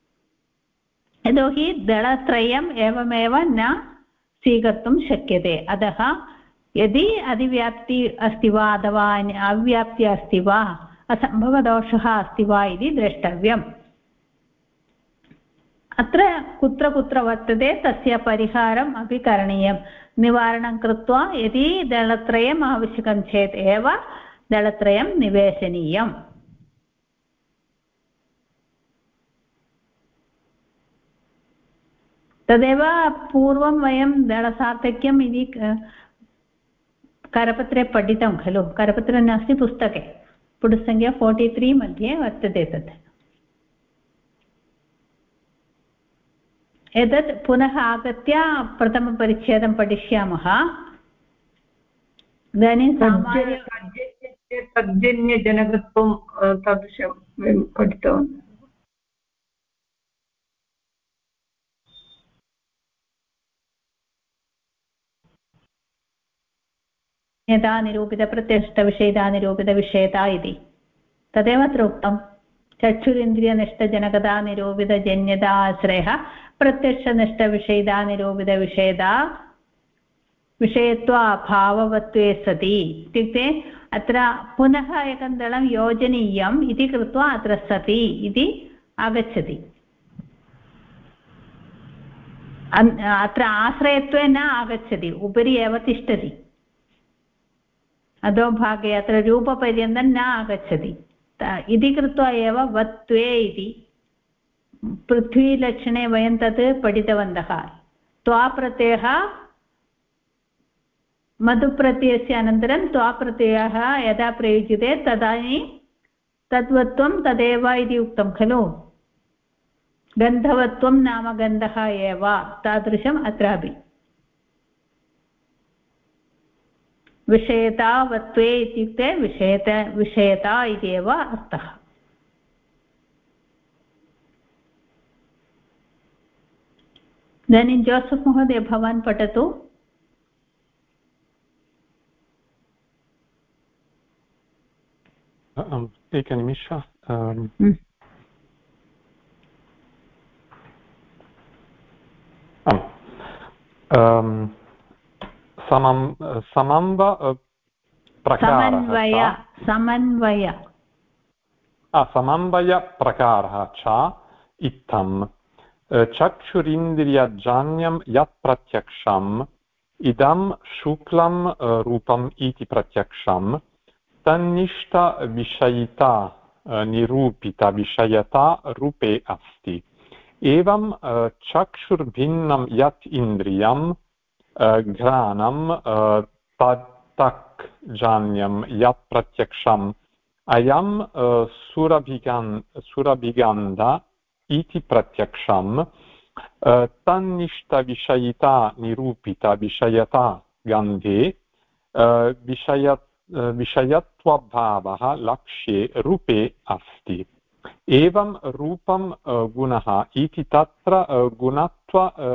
यतोहि दलत्रयम् एवमेव न स्वीकर्तुं शक्यते अतः यदि अधिव्याप्तिः अस्ति वा अथवा अव्याप्तिः अस्ति वा असम्भवदोषः अस्ति वा इति द्रष्टव्यम् अत्र कुत्र कुत्र वर्तते तस्य परिहारम् अपि करणीयं निवारणं कृत्वा यदि दलत्रयम् आवश्यकं चेत् एव दलत्रयं निवेशनीयम् तदेव पूर्वं वयं दलसार्थक्यम् इति करपत्रे पठितं खलु करपत्रे नास्ति पुस्तके पुटसङ्ख्या 43 मध्ये वर्तते तत् एतत् पुनः आगत्य प्रथमपरिच्छेदं पठिष्यामः इदानीं तज्जन्यजनकत्वं तादृशं वयं पठितवन्तः यदा निरूपितप्रत्यष्टविषयिता निरूपितविषयता इति तदेव अत्र उक्तं चक्षुरिन्द्रियनिष्ठजनकता निरूपितजन्यता आश्रयः प्रत्यक्षनिष्ठविषयिता निरूपितविषयता विषयत्वा अभाववत्वे सति इत्युक्ते अत्र पुनः एकं दलं योजनीयम् इति कृत्वा अत्र सति इति आगच्छति अत्र आश्रयत्वे न आगच्छति उपरि एव तिष्ठति अधोभागे अत्र रूपपर्यन्तं न आगच्छति इति कृत्वा एव वत्वे इति पृथ्वीलक्षणे वयं तत् पठितवन्तः त्वाप्रत्ययः मधुप्रत्ययस्य अनन्तरं त्वाप्रत्ययः यदा प्रयुज्यते तदानीं तद्वत्वं तदेव इति उक्तं खलु गन्धवत्वं नाम गन्धः एव तादृशम् अत्रापि विषयतावत्वे इत्युक्ते विषयता इत्येव अर्थः इदानीं जोसेफ् महोदय भवान् पठतु एकनिमिषः समन्वयप्रकारः च इत्थं चक्षुरिन्द्रियजन्यं यत् प्रत्यक्षम् इदं शुक्लं रूपम् इति प्रत्यक्षं तन्निष्ठविषयिता निरूपितविषयता रूपे अस्ति एवं चक्षुर्भिन्नं यत् इन्द्रियं घ्राणं तक् जान्यं यत् प्रत्यक्षम् अयं सुरभिगन्ध इति प्रत्यक्षं तन्निष्ठविषयिता निरूपितविषयता गन्धे विषयत्वभावः लक्ष्ये रूपे अस्ति एवं रूपं गुणः इति तत्र गुणत्व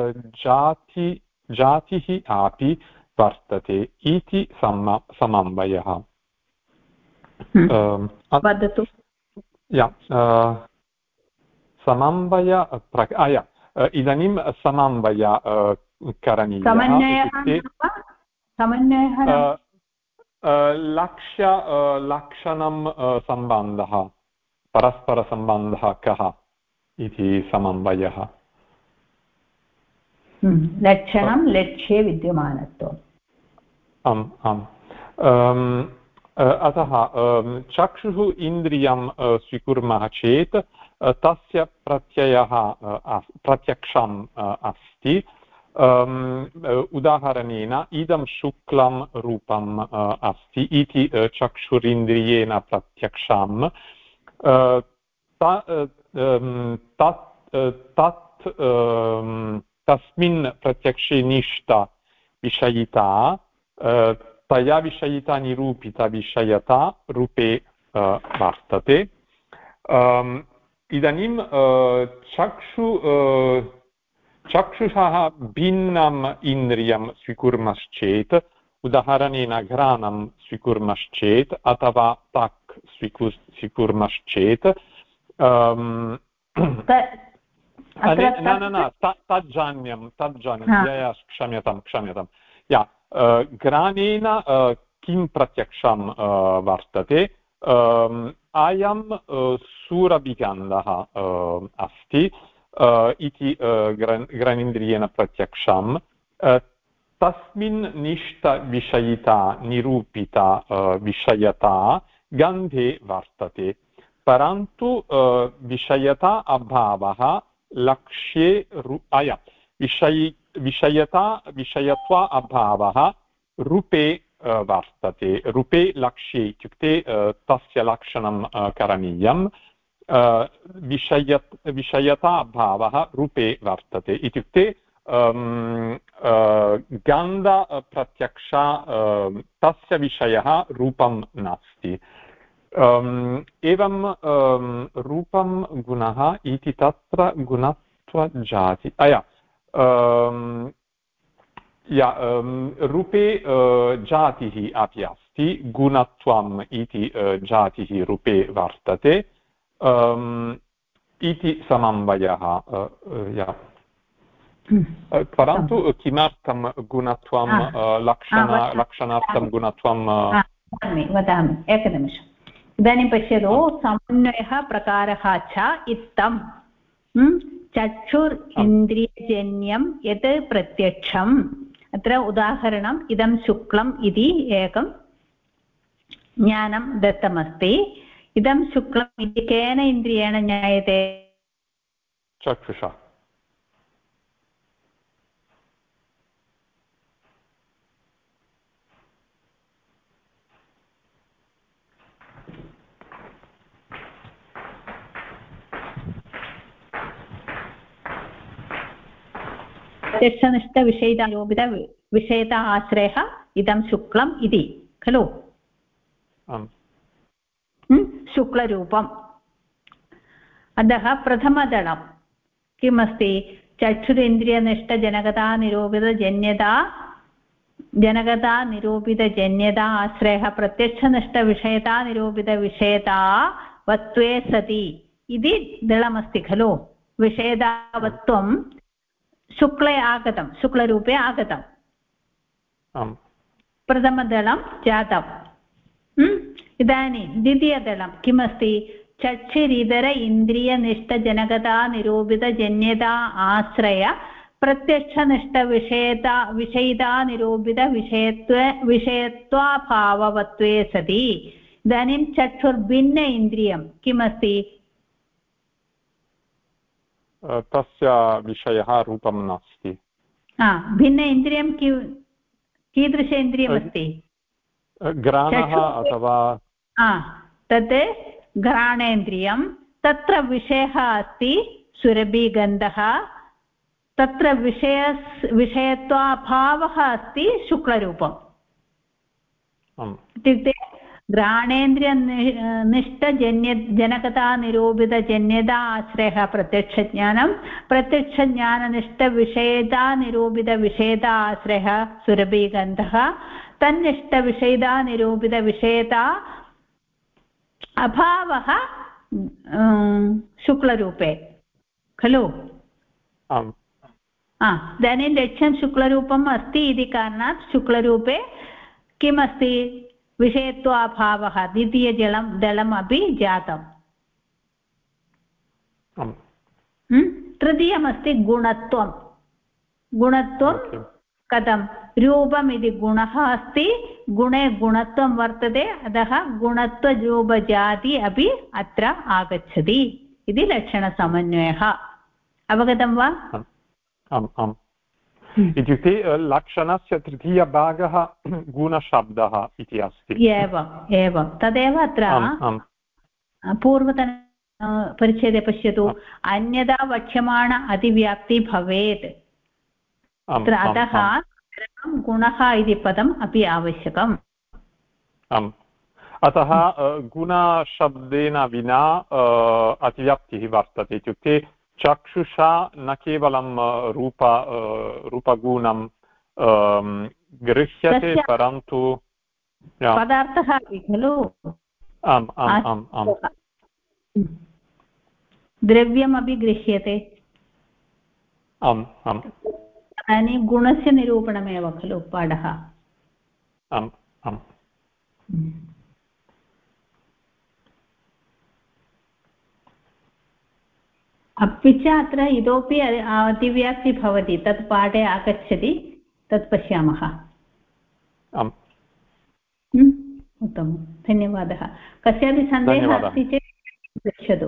जातिः अपि वर्तते इति समन्वयः वदतु समन्वय इदानीं समन्वय करणीयः लक्षणं सम्बन्धः परस्परसम्बन्धः कः इति समन्वयः लक्षणं लक्ष्ये विद्यमानत्वम् आम् आम् अतः चक्षुः इन्द्रियं स्वीकुर्मः चेत् तस्य प्रत्यक्षम् अस्ति उदाहरणेन इदं शुक्लं रूपम् अस्ति इति चक्षुरिन्द्रियेण प्रत्यक्षम् तस्मिन् प्रत्यक्षे निष्ठा विषयिता तया विषयिता निरूपिता विषयता रूपे वर्तते इदानीं चक्षुषः भिन्नम् इन्द्रियं स्वीकुर्मश्चेत् उदाहरणेन घ्राणं स्वीकुर्मश्चेत् अथवा ताक् स्वीकुर्मश्चेत् तज्जान्यं क्षम्यतां घ्राणेन किं प्रत्यक्षं वर्तते अयं सूरभिगन्धः अस्ति इति घ्राणेन्द्रियेण प्रत्यक्षं तस्मिन् निष्ठविषयिता निरूपिता विषयता गन्धे वर्तते परन्तु विषयता अभावः लक्ष्ये विषयत्व अभावः रूपे वर्तते रूपे लक्ष्ये इत्युक्ते तस्य लक्षणं करणीयं विषयता अभावः रूपे वर्तते इत्युक्ते गन्धप्रत्यक्ष तस्य विषयः रूपं नास्ति एवं रूपं गुणः इति तत्र गुणत्वजाति रूपे जातिः अपि अस्ति गुणत्वम् इति जातिः रूपे वर्तते इति समन्वयः परन्तु किमर्थं गुणत्वं लक्षणार्थं गुणत्वं वदामि एकनिमिषम् इदानीं पश्यतु समन्वयः प्रकारः च इत्थं चक्षुर् इन्द्रियजन्यं यत् प्रत्यक्षम् अत्र उदाहरणम् इदं शुक्लम् इति एकं ज्ञानं दत्तमस्ति इदं शुक्लम् इति केन इन्द्रियेण ज्ञायते चक्षुषा प्रत्यक्षनिष्ठविषयता आश्रयः इदं शुक्लम् इति खलु शुक्लरूपम् अतः प्रथमदलं किमस्ति चक्षुरिन्द्रियनिष्ठजनकता निरूपितजन्यता आश्रयः प्रत्यक्षनिष्ठविषयता निरूपितविषयता वत्वे सति इति दलमस्ति खलु विषयतावत्वं शुक्ले आगतं शुक्लरूपे आगतम् प्रथमदलं जातम् इदानीं द्वितीयदलं किमस्ति चक्षुरितर इन्द्रियनिष्ठजनकता निरूपितजन्यता आश्रय प्रत्यक्षनिष्ठविषयता निरूपितविषयत्वाभाववत्वे सति इदानीं चक्षुर्भिन्न इन्द्रियं किमस्ति तस्य विषयः रूपं नास्ति भिन्न इन्द्रियं कीदृश इन्द्रियमस्ति घ्राणः अथवा तत् घ्राणेन्द्रियं तत्र विषयः अस्ति सुरभिगन्धः तत्र विषयत्वाभावः अस्ति शुक्लरूपम् इत्युक्ते घ्राणेन्द्रियनिष्ठजनकता निरूपितजन्यता आश्रयः प्रत्यक्षज्ञानं प्रत्यक्षज्ञाननिष्ठविषयता निरूपितविषयता आश्रयः सुरभिगन्धः तन्निष्ठविषयता निरूपितविषयता अभावः शुक्लरूपे खलु आम् इदानीं लक्ष्यं शुक्लरूपम् अस्ति इति कारणात् शुक्लरूपे किम् अस्ति विषयत्वाभावः द्वितीयजलं दलम् अपि जातम् तृतीयमस्ति गुणत्वं कथं रूपम् इति गुणः अस्ति गुणे गुणत्वं वर्तते अतः गुणत्वरूपजाति अपि अत्र आगच्छति इति लक्षणसमन्वयः अवगतं वा आम् आम् इत्युक्ते लक्षणस्य तृतीयभागः गुणशब्दः इति अस्ति एवं तदेव अत्र पूर्वतन परिच्छेदे पश्यतु अन्यथा वक्ष्यमाण अतिव्याप्ति भवेत् अतः गुणः इति पदम् अपि आवश्यकम् अतः गुणशब्देन विना अतिव्याप्तिः वर्तते इत्युक्ते चक्षुषा न केवलं रूपगुणं गृह्यते परन्तु पदार्थः अपि खलु आम् आम् आम् आम् द्रव्यमपि गृह्यते आम् आम् इदानीं गुणस्य निरूपणमेव खलु पाठः आम् आम् अपि च अत्र इतोपि अतिव्याप्ति भवति तत् पाठे आगच्छति तत् पश्यामः उत्तमं धन्यवादः कस्यापि सन्देहः अस्ति चेत् पृच्छतु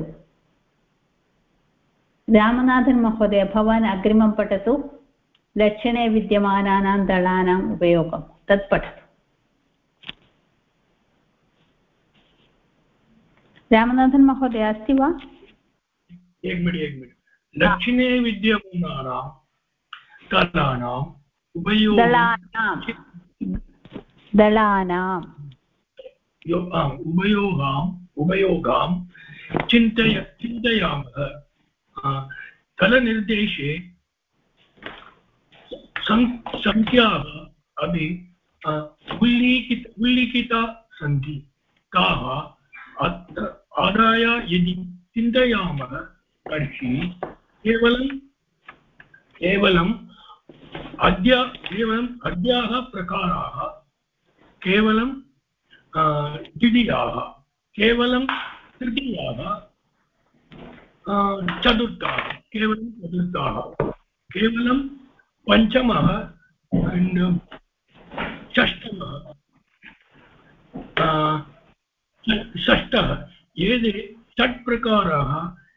रामनाथन् महोदय भवान् अग्रिमं पठतु लक्षणे विद्यमानानां दलानाम् उपयोगं तत् पठतु रामनाथन् महोदय अस्ति वा एक मिनिट् लक्षणे विद्यमानानां दलानाम् उभयोगां चिन्तयामः दलनिर्देशे संख्याः अपि उल्लिखिता सन्ति ताः आदाय यदि चिन्तयामः तर्हि केवलम् अद्याः प्रकाराः केवलं द्वितीयाः केवलं तृतीयाः चतुर्थाः केवलं पञ्चमः षष्ठः एते षट् प्रकाराः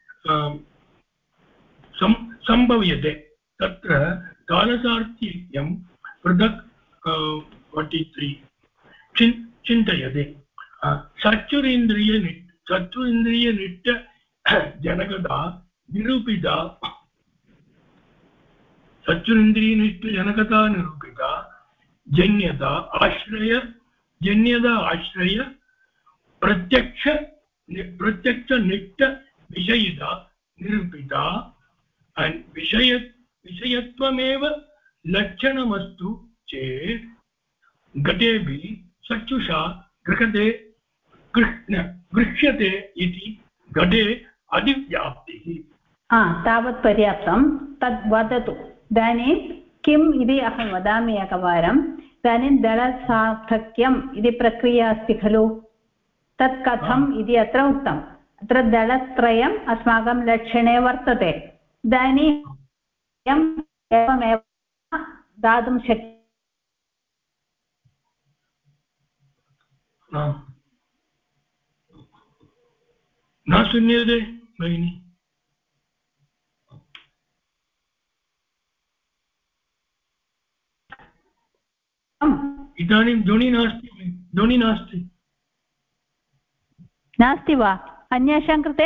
सम्भव्यते तत्र कालसार्थिक्यं पृथक् 43 चिन्तयते चक्षुरिन्द्रियनिट्ट जनकता निरूपिता जन्यता आश्रय प्रत्यक्ष निट्ट विषयिता निरूपिता विषयत्वमेव लक्षणमस्तु चेत् घटेऽपि चक्षुषा गृह्यते इति घटे अधिव्याप्तिः तावत् पर्याप्तं तद् वदतु इदानीं किम् इति अहं वदामि एकवारम् इदानीं दलसार्थक्यम् इति प्रक्रिया अस्ति खलु तत् कथम् इति अत्र उक्तम् अत्र दलत्रयम् अस्माकं लक्षणे वर्तते इदानीं एवमेव दातुं शक्यते न शून्यते भगिनि इदानीं ध्वनि नास्ति वा अन्येषां कृते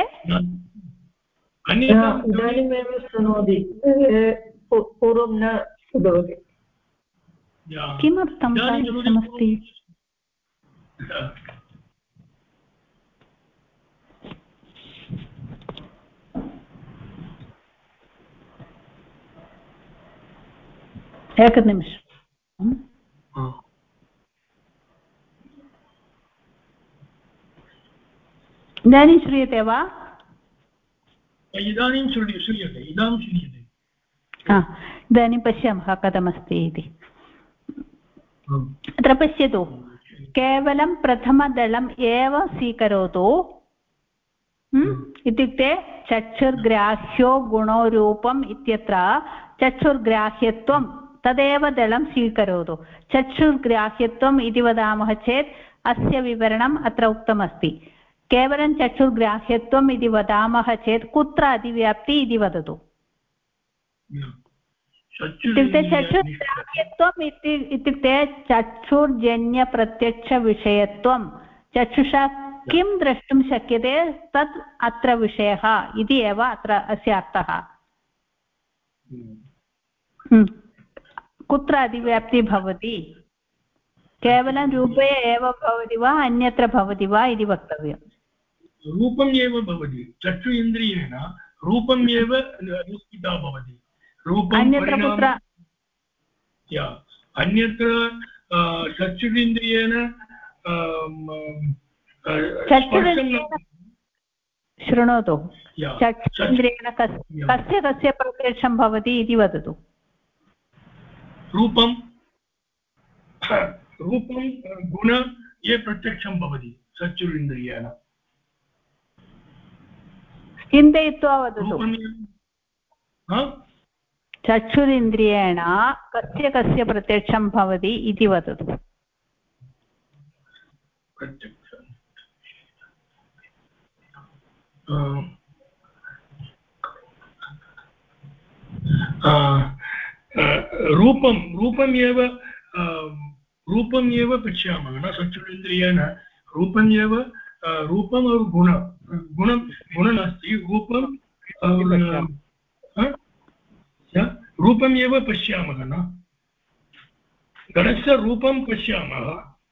इदानीमेव शृणोति पूर्वं न शृणोति किमर्थं तादृशमस्ति एकनिमिषम् इदानीं श्रूयते वा इदानीं श्रूयते इदानीं श्रूयते। इदानीं पश्यामः कथमस्ति इति। अत्र पश्यतु, केवलं प्रथमदलम् एव स्वीकरोतु। इत्युक्ते चक्षुर्ग्राह्यो गुणो रूपम् इत्यत्र चक्षुर्ग्राह्यत्वं तदेव दलं स्वीकरोतु। चक्षुर्ग्राह्यत्वम् इति वदामः चेत् अस्य विवरणम् अत्र उक्तमस्ति। केवलं चक्षुर्ग्राह्यत्वम् इति वदामः चेत् कुत्र अतिव्याप्ति इति वदतु। इत्युक्ते चक्षुर्ग्राह्यत्वम् इत्युक्ते चक्षुर्जन्यप्रत्यक्षविषयत्वं, चक्षुषा किं द्रष्टुं शक्यते तत् अत्र विषयः इति एव अत्र अस्य अर्थः। कुत्र अतिव्याप्ति भवति? केवलं रूपे एव भवति वा अन्यत्र भवति वा इति वक्तव्यम्। रूपम् एव भवति, चक्षु इन्द्रियेण रूपम् एव निश्चिता भवति। अन्यत्र कुत्र? अन्यत्र चक्षुरिन्द्रियेण शृणोतु, चक्षुरिन्द्रियेण कस्य कस्य प्रत्यक्षं भवति इति वदतु। रूपं गुण ये प्रत्यक्षं भवति चक्षुरिन्द्रियेण। चिन्तयित्वा वदतु। चक्षुरिन्द्रियेण कस्य कस्य प्रत्यक्षं भवति इति वदतु। रूपमेव पश्यामः न चक्षुरिन्द्रियेण। रूपमेव रूपम् और गुण नास्ति। रूपमेव पश्यामः न, घटस्य रूपं पश्यामः।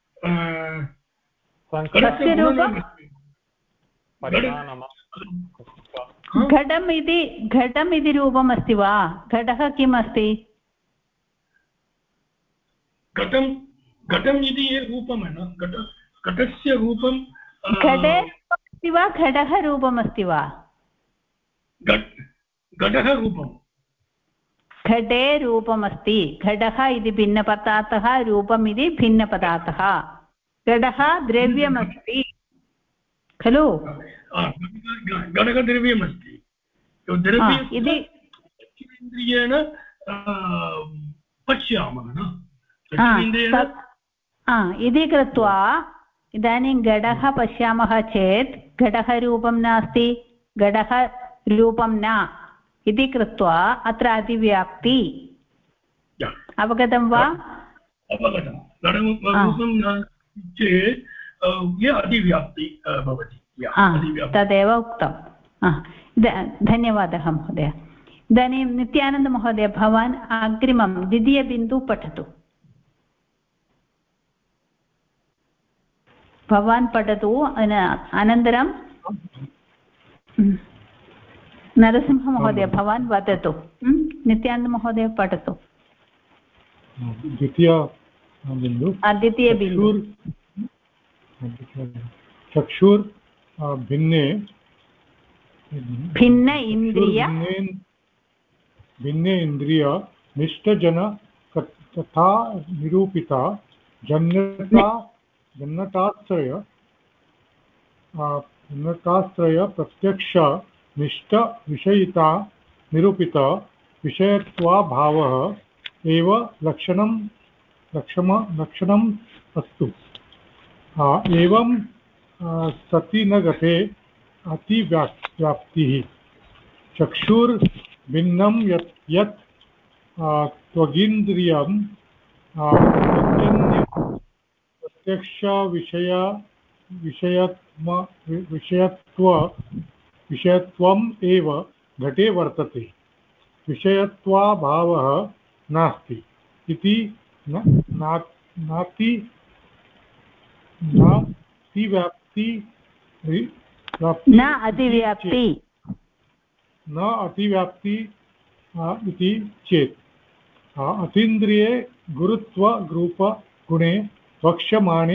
घटम् इति रूपम् अस्ति वा? घटः किम् अस्ति? घटम् इति रूपम् न, घटस्य रूपं घटे अस्ति वा घटः रूपमस्ति वा? घटः रूपम्। घटे रूपमस्ति। घटः इति भिन्नपदार्थः, रूपम् इति भिन्नपदार्थः। घटः द्रव्यमस्ति खलु? घटः द्रव्यमस्ति। इन्द्रियेण पश्यामः न, इति कृत्वा इदानीं घटः पश्यामः चेत् घटः रूपं नास्ति, घटः रूपं न इति कृत्वा अत्र अतिव्याप्ति। अवगतं वा? अवगतं। रूपं चेत् अतिव्याप्ति भवति। तदेव उक्तं। धन्यवादः महोदय। इदानीं नित्यानन्दमहोदय, भवान् अग्रिमं द्वितीयबिन्दु पठतु। भवान् पठतु, अनन्तरं नरसिंहमहोदय भवान् वदतु। नित्यानन्दमहोदय पठतु। द्वितीयबिन्दु चक्षुर् भिन्न इन्द्रिय निष्ठजन तथा निरूपिता जन्नताश्रय प्रत्यक्ष निष्ठ विषयिता निरूपित विषयत्वाभावः एव लक्षणम् अस्तु। एवं सति न घटे अतिव्याप्तिः। चक्षुर्भिन्नं यत् त्वगिन्द्रियं प्रत्यक्ष विषयत्वम् एव घटे वर्तते। विषयत्वाभावः नास्ति इति न अतिव्याप्ति इति चेत् अतीन्द्रिये गुरुत्वरूपगुणे वक्ष्यमाणे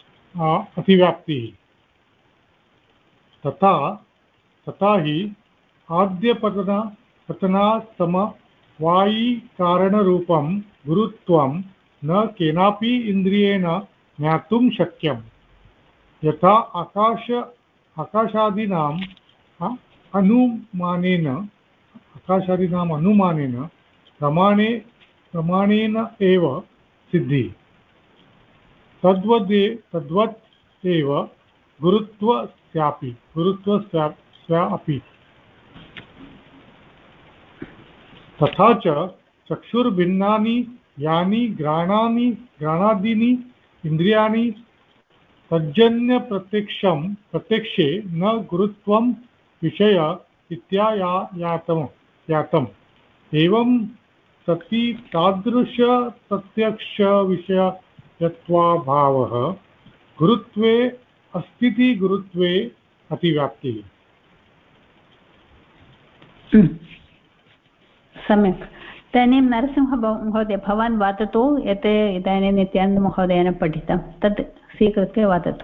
अतिव्याप्तिः। तथा हि आद्यपतनासमवायिकारणरूपं गुरुत्वं न केनापि इन्द्रियेण ज्ञातुं शक्यम् यथा आकाशादीनाम् अनुमानेन प्रमाणेन एव सिद्धि तद्वत् एव गुरुत्वस्यापि तथा च चक्षुर्भिन्नानि यानि घ्राणादीनि इन्द्रियाणि तज्जन्यप्रत्यक्षे न गुरुत्वं विषय इत्यायातम् एवं सति तादृशप्रत्यक्षविषयत्वाभावः गुरुत्वे अस्तीति गुरुत्वे अतिव्याप्तिः। सम्यक्। इदानीं नरसिंहमहोदय भवान् वदतु यत् इदानीं नित्यानन्दमहोदयेन पठितं तत् स्वीकृत्य वदतु।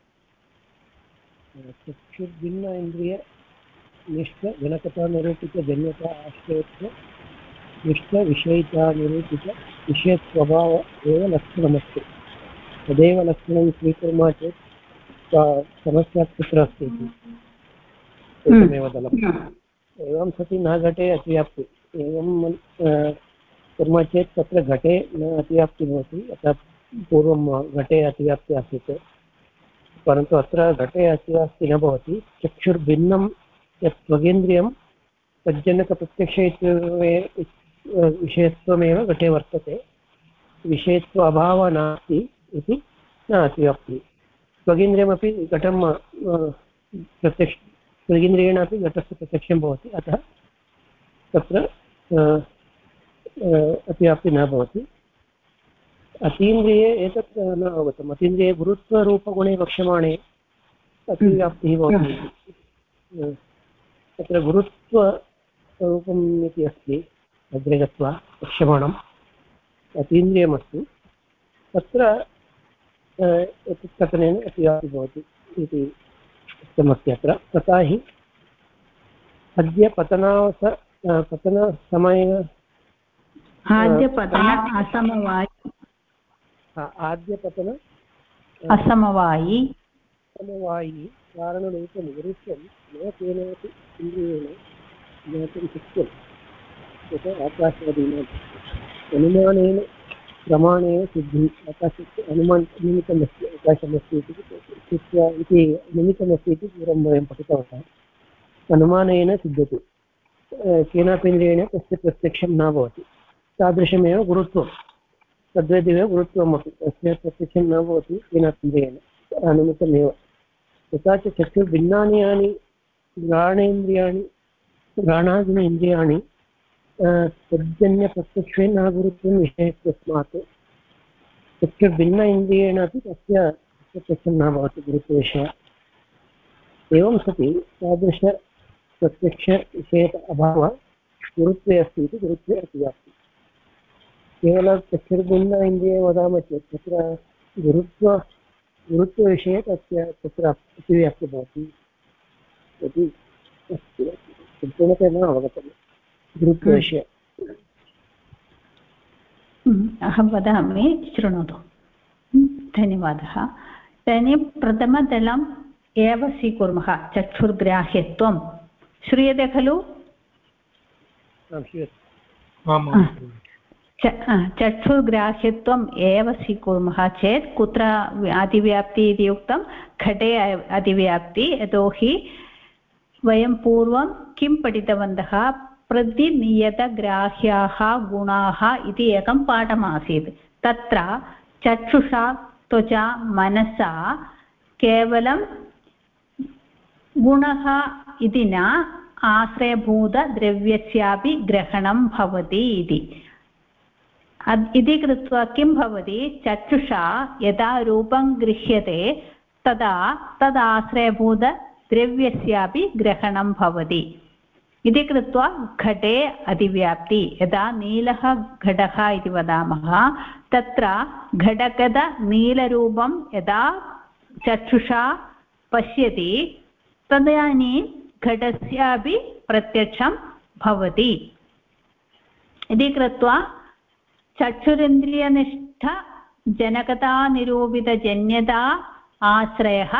चक्षुर्भिन्न इन्द्रिय निष्ठ जनकतानिरूपित जन्यता आश्रयत्व निष्ठ विषयितानिरूपित विषयस्वभाव एव लक्षणमस्ति। तदेव लक्षणं स्वीकुर्मः चेत् समस्या कुत्र अस्ति इति एकमेव दलम्। एवं सति न घटे अतिव्याप्ति एवं कुर्मः चेत् तत्र घटे न अतिव्याप्ति भवति। यथा पूर्वं घटे अतिव्याप्ति आसीत् परन्तु अत्र घटे अतिव्याप्ति न भवति। चक्षुर्भिन्नं यत् स्वगेन्द्रियं तज्जनकप्रत्यक्ष विषयत्वमेव घटे वर्तते। विषयत्व अभावः नास्ति इति न अतिव्याप्ति। स्वगेन्द्रियमपि घटं स्वगेन्द्रियेण अपि घटस्य प्रत्यक्षं भवति अतः तत्र अतिव्याप्ति न भवति। अतीन्द्रिये एतत् न अवगतम्। अतीन्द्रिये गुरुत्वरूपगुणे वक्ष्यमाणे अतिव्याप्तिः भवति। तत्र गुरुत्वरूपम् इति अस्ति अग्रे गत्वा वक्ष्यमाणम् अतीन्द्रियमस्ति तत्र एतत् कथनेन अतिव्याप्तिः भवति इति उक्तमस्ति अत्र। तथा हि अद्य पतनसमये आद्यपतन असमवायि कारणरूपं गुरुत्वं न केनापि इन्द्रियेण ज्ञातुं शक्यं यथा आकाशादीनाम् अनुमानेन प्रमाणेन सिद्धिः। आकाशस्य निमित्तमस्ति आकाशमस्ति इति निमित्तमस्ति इति पूर्वं वयं पठितवन्तः। अनुमानेन सिद्ध्यति केनापि इन्द्रियेण तस्य प्रत्यक्षं न भवति। तादृशमेव गुरुत्वं तद्वदेव गुरुत्वमपि तस्य प्रत्यक्षं न भवति केनापि इन्द्रियेण अनुमितमेव। तथा च चक्षुर्भिन्नानि यानि घ्राणादीनि इन्द्रियाणि तज्जन्यप्रत्यक्षेण न गुरुत्वं विषयत्वस्मात् चक्षुर्भिन्न इन्द्रियेण अपि तस्य प्रत्यक्षं न भवति गुरुत्वविषयः। एवं सति तादृशप्रत्यक्षविषयक अभावः गुरुत्वे अस्ति इति गुरुत्वे अतिव्याप्ति। केवलं चक्षुर्भिन्न इन्द्रिये वदामः चेत् तत्र गुरुत्वविषये तत्र अतिव्याप्तिः भवति इति अस्ति। सम्पूर्णतया न अवगतं गुरुत्वविषये। अहं वदामि शृणोतु। धन्यवादः। इदानीं प्रथमदलम् एव स्वीकुर्मः। चक्षुर्ग्राह्यत्वं श्रूयते खलु? चक्षुर्ग्राह्यत्वम् एव स्वीकुर्मः चेत् कुत्र अतिव्याप्ति इति उक्तं? घटे अतिव्याप्ति। यतोहि वयं पूर्वं किं पठितवन्तः? प्रतिनियतग्राह्याः गुणाः इति एकं पाठमासीत्। तत्र चक्षुषा त्वचा मनसा केवलं गुणः इति न आश्रयभूतद्रव्यस्यापि ग्रहणं भवति इति कृत्वा किं भवति? चक्षुषा यदा रूपं गृह्यते तदा तदाश्रयभूतद्रव्यस्यापि ग्रहणं भवति इति कृत्वा घटे अतिव्याप्ति। यदा नीलः घटः इति वदामः तत्र घटगतनीलरूपं यदा चक्षुषा पश्यति तदानीं घटस्यापि प्रत्यक्षं भवति इति कृत्वा चक्षुरिन्द्रियनिष्ठ जनकतानिरूपितजन्यता आश्रयः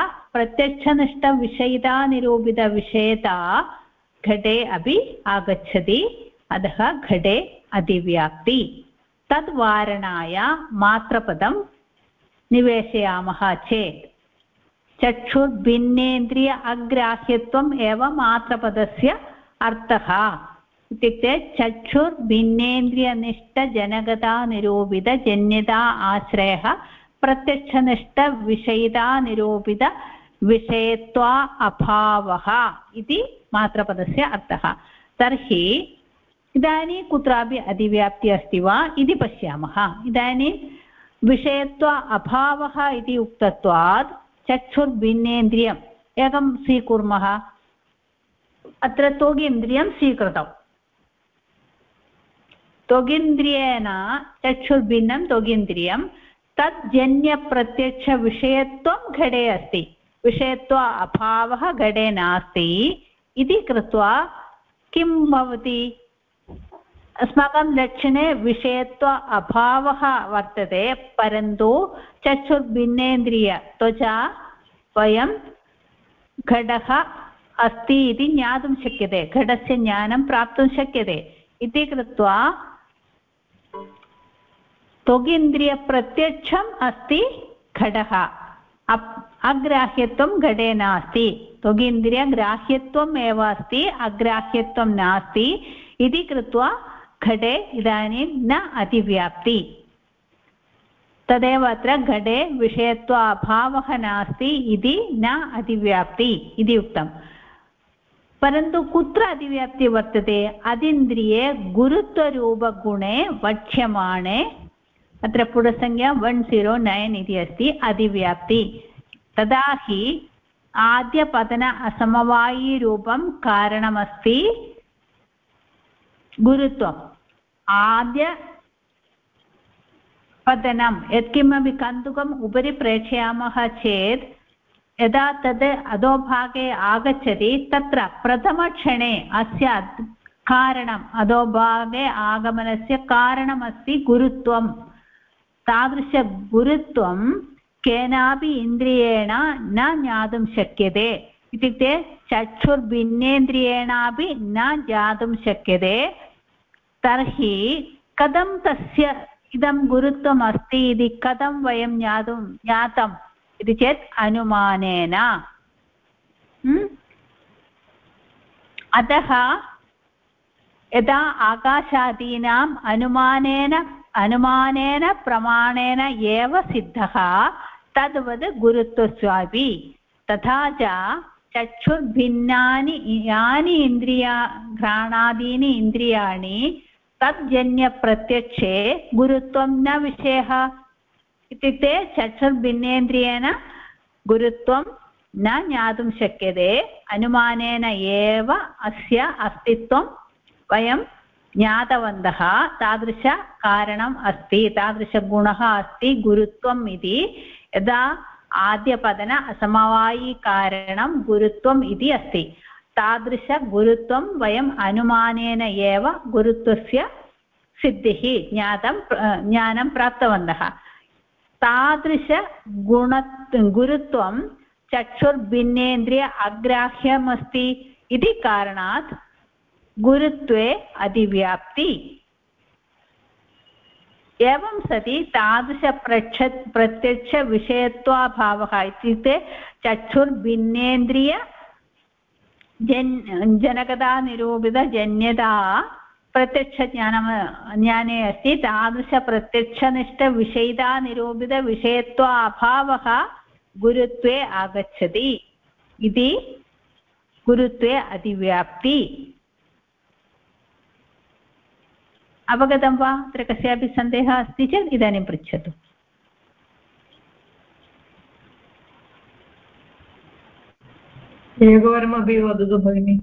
प्रत्यक्षनिष्ठविषयितानिरूपितविषयता घटे अपि आगच्छति अतः घटे अधिव्याप्ति तद्वारणाय मात्रपदं निवेशयामः चेत् चक्षुर्भिन्नेन्द्रिय अग्राह्यत्वम् एव मात्रपदस्य अर्थः इत्युक्ते चक्षुर्भिन्नेन्द्रियनिष्ठजनकतानिरूपितजन्यता आश्रयः प्रत्यक्षनिष्ठविषयितानिरूपितविषयत्वा अभावः इति मात्रपदस्य अर्थः तर्हि इदानीं कुत्रापि अधिव्याप्तिः अस्ति वा इति पश्यामः इदानीं विषयत्वा अभावः इति उक्तत्वात् चक्षुर्भिन्नेन्द्रियम् एकं स्वीकुर्मः अत्र त्वगिन्द्रियं स्वीकृतं त्वगिन्द्रियेण चक्षुर्भिन्नं त्वगिन्द्रियं तज्जन्यप्रत्यक्षविषयत्वं घटे अस्ति विषयत्वा अभावः घटे नास्ति इति कृत्वा किं भवति अस्माकं लक्षणे विषयत्व अभावः वर्तते परन्तु चक्षुर्भिन्नेन्द्रिय त्वचा वयं घटः अस्ति इति ज्ञातुं शक्यते घटस्य ज्ञानं प्राप्तुं शक्यते इति कृत्वा त्वगिन्द्रियप्रत्यक्षम् अस्ति घटः अग्राह्यत्वं घटे नास्ति त्वगिन्द्रियग्राह्यत्वम् एव अस्ति अग्राह्यत्वं नास्ति इति कृत्वा घटे इदानीं न अतिव्याप्ति तदेव अत्र घटे विषयत्व अभावः नास्ति इति न अतिव्याप्ति इति उक्तं परन्तु कुत्र अतिव्याप्ति वर्तते अतीन्द्रिये गुरुत्वरूपगुणे वक्ष्यमाणे अत्र पुटसंख्या 109 इति अस्ति अतिव्याप्ति तदा हि आद्यपतन असमवायिरूपं कारणमस्ति गुरुत्वम् आद्यपतनं यत्किमपि कन्दुकम् उपरि प्रेषयामः चेत् यदा तद् अधोभागे आगच्छति तत्र प्रथमक्षणे अस्य कारणम् अधोभागे आगमनस्य कारणमस्ति गुरुत्वं तादृशगुरुत्वं केनापि इन्द्रियेण न ज्ञातुं शक्यते इत्युक्ते चक्षुर्भिन्नेन्द्रियेणापि न ज्ञातुं शक्यते तर्हि कथं तस्य इदं गुरुत्वम् अस्ति इति कथं वयं ज्ञातम् इति चेत् अनुमानेन अतः यदा आकाशादीनाम् अनुमानेन प्रमाणेन एव सिद्धः तद्वद् गुरुत्वस्यापि तथा च चक्षुर्भिन्नानि यानि घ्राणादीनि इन्द्रियाणि तज्जन्यप्रत्यक्षे गुरुत्वं न विषयः इत्युक्ते चक्षुर्भिन्नेन्द्रियेण गुरुत्वं न ज्ञातुं शक्यते अनुमानेन एव अस्य अस्तित्वं वयं ज्ञातवन्तः तादृशकारणम् अस्ति तादृशगुणः अस्ति गुरुत्वम् इति यदा आद्यपतन असमवायिकारणं गुरुत्वम् इति अस्ति तादृशगुरुत्वं वयम् अनुमानेन एव गुरुत्वस्य सिद्धिः ज्ञानं प्राप्तवन्तः गुरुत्वं चक्षुर्भिन्नेन्द्रिय अग्राह्यमस्ति इति कारणात् गुरुत्वे अधिव्याप्ति एवं सति तादृशप्रत्यक्षविषयत्वाभावः इत्युक्ते चक्षुर्भिन्नेन्द्रिय जनकतानिरूपितजन्यता प्रत्यक्षज्ञाने अस्ति तादृशप्रत्यक्षनिष्ठविषयितानिरूपितविषयत्वाभावः गुरुत्वे आगच्छति इति गुरुत्वे अधिव्याप्ति अवगतं वा अत्र कस्यापि सन्देहः अस्ति चेत् इदानीं पृच्छतु एकवारमपि वदतु भगिनि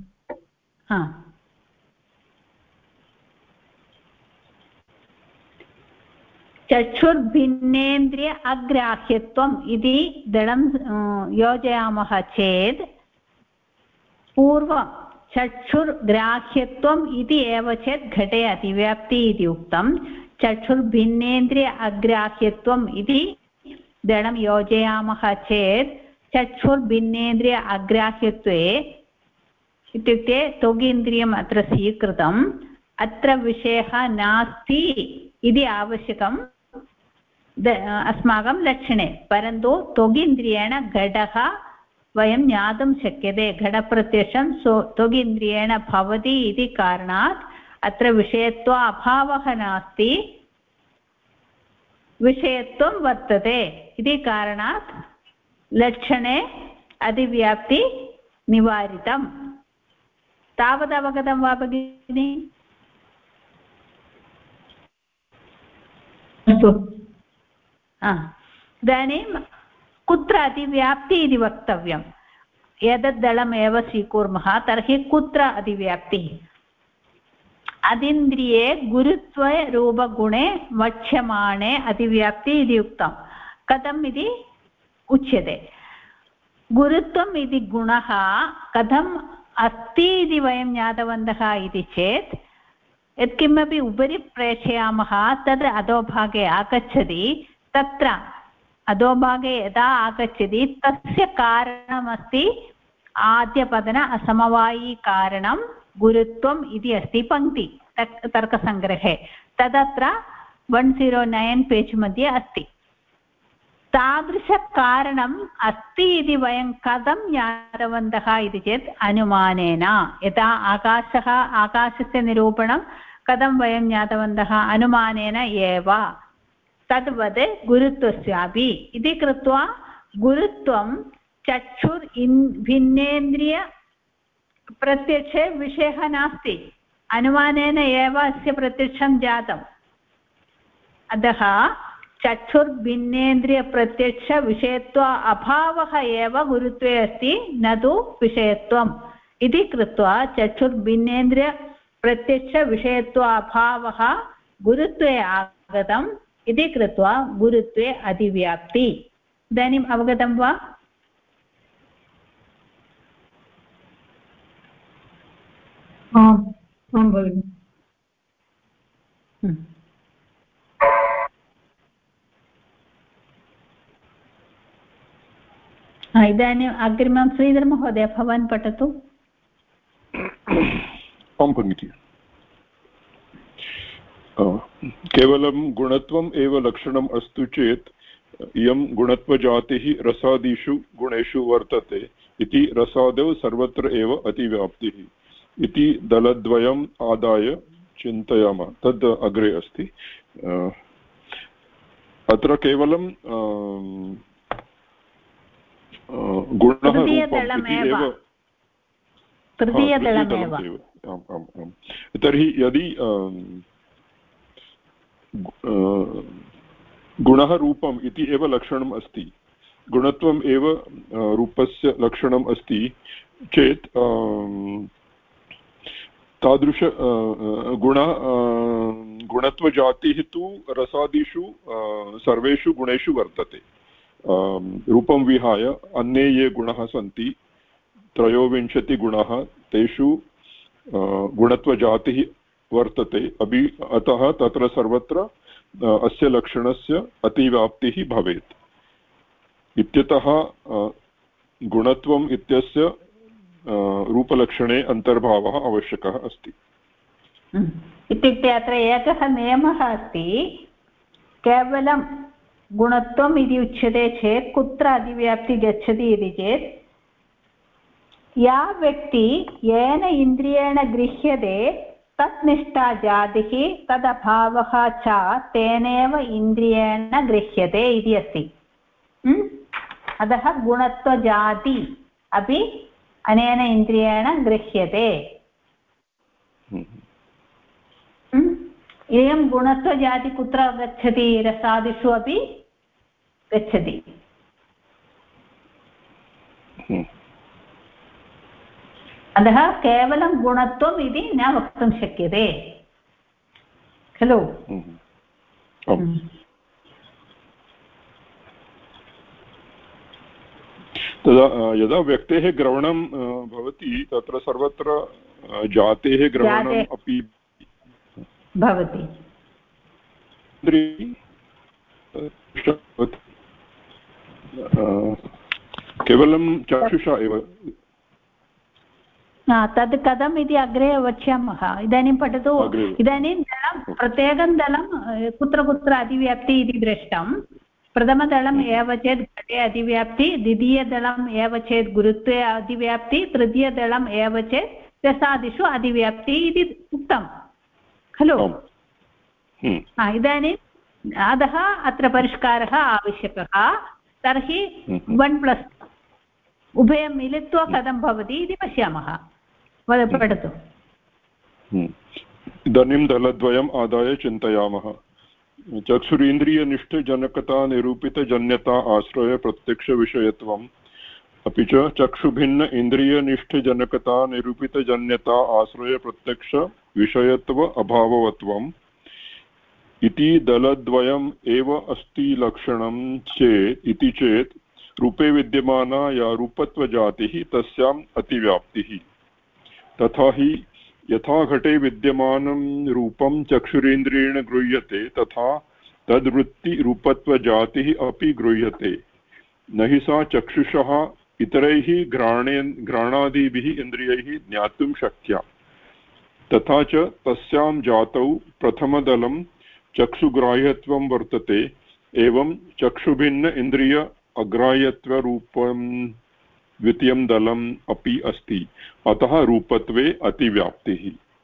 चक्षुर्भिन्नेन्द्रिय अग्राह्यत्वम् इति दृढं योजयामः चेत् पूर्वं चक्षुर्ग्राह्यत्वम् इति एव चेत् घटे अतिव्याप्ति इति उक्तं चक्षुर्भिन्नेन्द्रिय अग्राह्यत्वम् इति दलं योजयामः चेत् चक्षुर्भिन्नेन्द्रिय अग्राह्यत्वे इत्युक्ते त्वगिन्द्रियम् अत्र स्वीकृतम् अत्र विषयः नास्ति इति आवश्यकम् अस्माकं लक्षणे परन्तु त्वगिन्द्रियेण घटः वयं ज्ञातुं शक्यते घटप्रत्यक्षं त्वगिन्द्रियेण भवति इति कारणात् अत्र विषयत्व अभावः नास्ति विषयत्वं वर्तते इति कारणात् लक्षणे अतिव्याप्ति निवारितम् तावत् अवगतं वा भगिनि अस्तु इदानीं कुत्र अतिव्याप्ति इति वक्तव्यम् एतद् दलमेव स्वीकुर्मः तर्हि कुत्र अतिव्याप्तिः अतीन्द्रिये गुरुत्वे रूपगुणे वक्ष्यमाणे अतिव्याप्ति इति उक्तं कथम् इति उच्यते गुरुत्वम् इति गुणः कथम् अस्ति इति वयं ज्ञातवन्तः इति चेत् यत्किमपि उपरि प्रेषयामः तद् अधोभागे आगच्छति तत्र अधोभागे यदा आगच्छति तस्य कारणमस्ति आद्यपतन असमवायिकारणं गुरुत्वम् इति अस्ति पङ्क्ति तर्कसङ्ग्रहे तदत्र 109 पेज् मध्ये अस्ति तादृशकारणम् अस्ति इति वयं कथं ज्ञातवन्तः इति चेत् अनुमानेन यथा आकाशस्य निरूपणं कथं वयं ज्ञातवन्तः अनुमानेन एव तद्वत् गुरुत्वस्यापि इति कृत्वा गुरुत्वं भिन्नेन्द्रिय प्रत्यक्षे विषयः नास्ति अनुमानेन एव अस्य प्रत्यक्षं जातम् अतः चक्षुर्भिन्नेन्द्रियप्रत्यक्षविषयत्व अभावः एव गुरुत्वे अस्ति न तु विषयत्वम् इति कृत्वा चक्षुर्भिन्नेन्द्रियप्रत्यक्षविषयत्व अभावः गुरुत्वे आगतम् इति कृत्वा गुरुत्वे अतिव्याप्ति इदानीम् अवगतं वा आं भगिनि इदानीम् अग्रिमं श्रीधरमहोदय भवान् पठतु आं भगिनि केवलं गुणत्वम् एव लक्षणम् अस्तु चेत् इयं गुणत्वजातिः रसादिषु गुणेषु वर्तते इति रसादौ सर्वत्र एव अतिव्याप्तिः इति दलद्वयम् आदाय चिन्तयामः तद् अग्रे अस्ति अत्र केवलं गुणः तृतीयदलमेव तर्हि यदि गुणः रूपम् इति एव लक्षणम् अस्ति गुणत्वम् एव रूपस्य लक्षणम् अस्ति चेत् तादृश गुणत्वजातिः तु रसादिषु सर्वेषु गुणेषु वर्तते रूपं विहाय अन्ये ये गुणाः सन्ति 23 गुणाः तेषु गुणत्वजातिः वर्तते अतः तत्र सर्वत्र अस्य लक्षणस्य अतिव्याप्तिः भवेत् इत्यतः गुणत्वम् इत्यस्य रूपलक्षणे अन्तर्भावः आवश्यकः अस्ति इत्युक्ते अत्र एकः नियमः अस्ति केवलं गुणत्वम् इति उच्यते चेत् कुत्र अतिव्याप्ति गच्छति इति चेत् या व्यक्ति येन इन्द्रियेण गृह्यते तत् निष्ठा जातिः तदभावः च तेनेव इन्द्रियेण गृह्यते इति अस्ति अतः गुणत्वजाति अपि अनेन इन्द्रियेण गृह्यते इयं गुणत्वजाति कुत्र गच्छति रसादिषु अपि गच्छति अतः केवलं गुणत्वम् इति न वक्तुं शक्यते खलु तदा यदा व्यक्तेः ग्रहणं भवति तत्र सर्वत्र जातेः ग्रहणम् अपि भवति। केवलं चक्षुषा एव तद् कथम् इति अग्रे वक्ष्यामः। इदानीं पठतु। इदानीं दलं प्रत्येकं दलं कुत्र कुत्र अतिव्याप्ति इति दृष्टं। प्रथमदलम् एव चेत् घटे अतिव्याप्ति, द्वितीयदलम् एव चेत् गुरुत्वे अतिव्याप्ति, तृतीयदलम् एव चेत् रसादिषु अतिव्याप्ति इति उक्तं खलु। इदानीम् अतः अत्र परिष्कारः आवश्यकः। तर्हि 1+ उभयं मिलित्वा कथं भवति इति पश्यामः। पठतु। इदानीं दलद्वयम् आदाय चिन्तयामः। चक्षुरीन्द्रियनिष्ठजनकता निरूपितजन्यता आश्रय प्रत्यक्षविषयत्वम् अपि च चक्षुभिन्न इन्द्रियनिष्ठजनकता निरूपितजन्यता आश्रय प्रत्यक्षविषयत्व अभाववत्वम् इति दलद्वयम् एव अस्ति लक्षणं इति चेत् रूपे विद्यमाना या रूपत्वजातिः तस्याम् अतिव्याप्तिः। तथा हि यथा घटे विद्यमानं रूपं चक्षुरेन्द्रियेण गृह्यते तथा तद्वृत्ति रूपत्वजातिः अपि गृह्यते। न हि सा चक्षुषः इतरैः घ्राणादिभिः इन्द्रियैः ज्ञातुं शक्या। तथा च तस्यां जातौ प्रथमदलं चक्षुग्राह्यत्वं वर्तते। एवं चक्षुभिन्न इन्द्रिय अग्राह्यत्वरूपं द्वितीयं दलम् अपि अस्ति। अतः रूपत्वे अतिव्याप्तिः।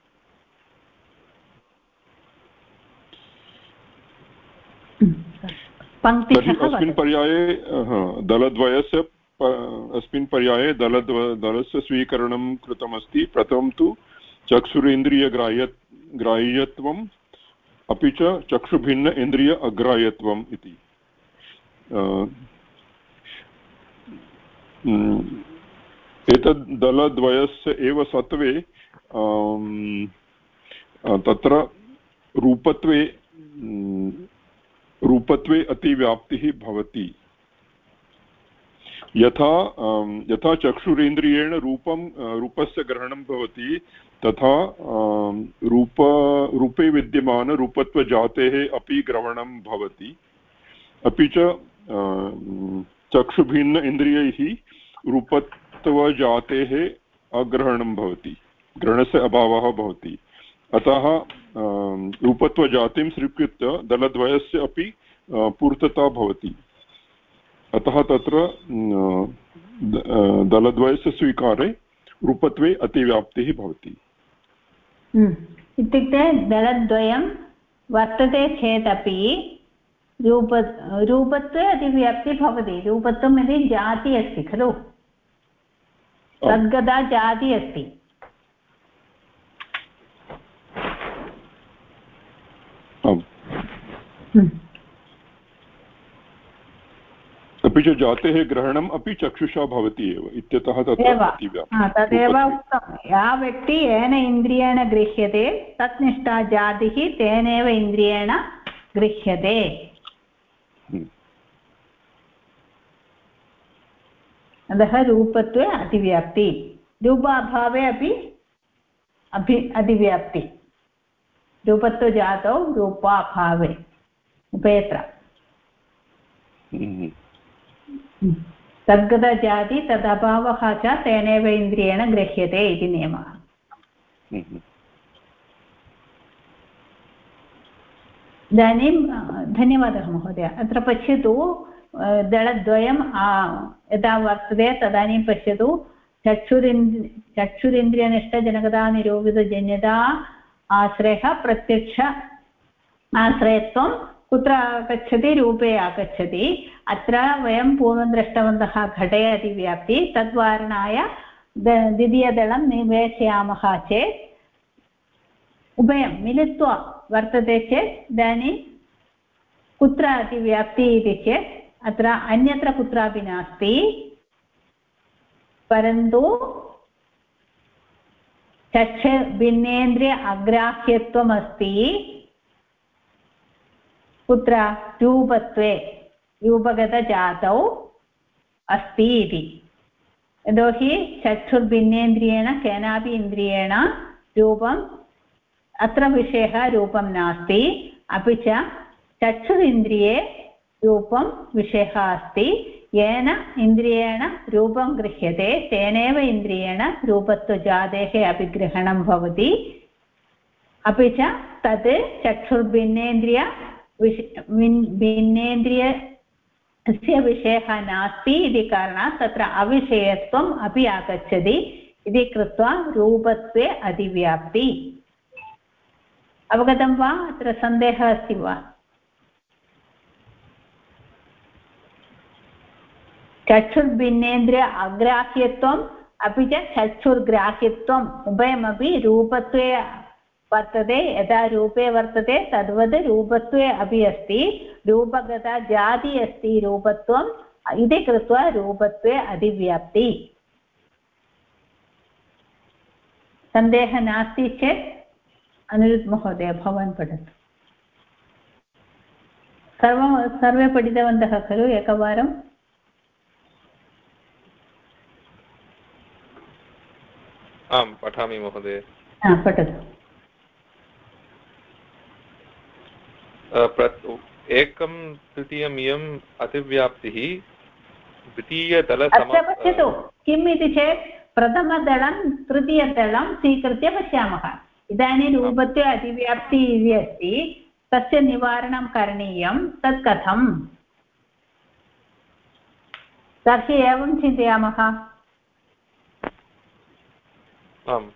तर्हि अस्मिन् पर्याये दलस्य स्वीकरणं कृतमस्ति। प्रथमं तु चक्षुरेन्द्रियग्राह्यत्वम् अपि च चक्षुभिन्न इन्द्रिय अग्राह्यत्वम् इति। एतद् दलद्वयस्य एव सत्वे तत्र रूपत्वे अतिव्याप्तिः भवति। यथा चक्षुरेन्द्रियेण रूपस्य ग्रहणं भवति तथा रूपे विद्यमानरूपत्वजातेः अपि ग्रहणं भवति। अपि च चक्षुभिन्न इन्द्रियैः रूपत्वजातेः अग्रहणं भवति, ग्रहणस्य अभावः भवति। अतः रूपत्वजातिं स्वीकृत्य दलद्वयस्य अपि पूर्तता भवति। अतः तत्र दलद्वयस्य स्वीकारे रूपत्वे अतिव्याप्तिः भवति। इत्युक्ते दलद्वयं वर्तते चेदपि रूपत्वे अतिव्याप्तिः भवति। रूपत्वम् इति जाति अस्ति खलु, तद्गता जाति अस्ति। अपि च जातेः ग्रहणम् अपि चक्षुषा भवति एव इत्यतः तदेव उक्तं। या व्यक्ति येन इन्द्रियेण गृह्यते तत्निष्ठा जातिः तेनैव इन्द्रियेण गृह्यते। अतः रूपत्वे अतिव्याप्ति, रूपाभावे अपि अतिव्याप्ति। रूपत्वजातौ रूपाभावे उभयत्र। तद्गतजाति तदभावः च तेनैव इन्द्रियेण गृह्यते इति नियमः। इदानीं धन्यवादः महोदय। अत्र पश्यतु, दलद्वयं यदा वर्तते तदानीं पश्यतु, चक्षुरिन्द्रियनिष्ठजनकता निरूपितजन्यता आश्रयः प्रत्यक्ष आश्रयत्वं कुत्र आगच्छति? रूपे आगच्छति। अत्र वयं पूर्वं दृष्टवन्तः घटे अतिव्याप्ति, तद्वारणाय द्वितीयदलं निवेशयामः चेत् उभयं मिलित्वा वर्तते चेत् इदानीं कुत्र अतिव्याप्ति इति चेत् अत्र अन्यत्र कुत्रापि नास्ति, परन्तु चक्षुभिन्नेन्द्रिय अग्राह्यत्वमस्ति। कुत्र? रूपत्वे, रूपगतजातौ अस्ति इति। यतोहि चक्षुर्भिन्नेन्द्रियेण केनापि इन्द्रियेण रूपम् अत्र विषयः रूपं नास्ति अपि च चक्षुरिन्द्रिये रूपं विषयः अस्ति येन इन्द्रियेण रूपं गृह्यते तेनैव इन्द्रियेण रूपत्वजातेः अभिग्रहणं भवति अपि च तत् भिन्नेन्द्रियस्य विषयः नास्ति इति कारणात् तत्र अविषयत्वम् अपि आगच्छति इति कृत्वा रूपत्वे अधिव्याप्ति अवगतं वा अत्र सन्देहः अस्ति वा चक्षुर्भिन्नेन्द्रिय अग्राह्यत्वम् अपि च चक्षुर्ग्राह्यत्वम् उभयमपि रूपत्वे वर्तते यदा रूपे वर्तते तद्वत् रूपत्वे अपि अस्ति रूपगता जाति अस्ति रूपत्वम् इति कृत्वा रूपत्वे अधिव्याप्ति सन्देहः नास्ति चेत् अनिरुद्ध महोदय भवान् पठतु सर्वे पठितवन्तः खलु एकवारं आं पठामि महोदय पठतु एकं तृतीयम् इयम् अतिव्याप्तिः अत्र पश्यतु किम् इति चेत् प्रथमदलं तृतीयदलं स्वीकृत्य पश्यामः इदानीं रूपत्वे अतिव्याप्ति इति अस्ति तस्य निवारणं करणीयं तत् कथम् तर्हि एवं चिन्तयामः आम्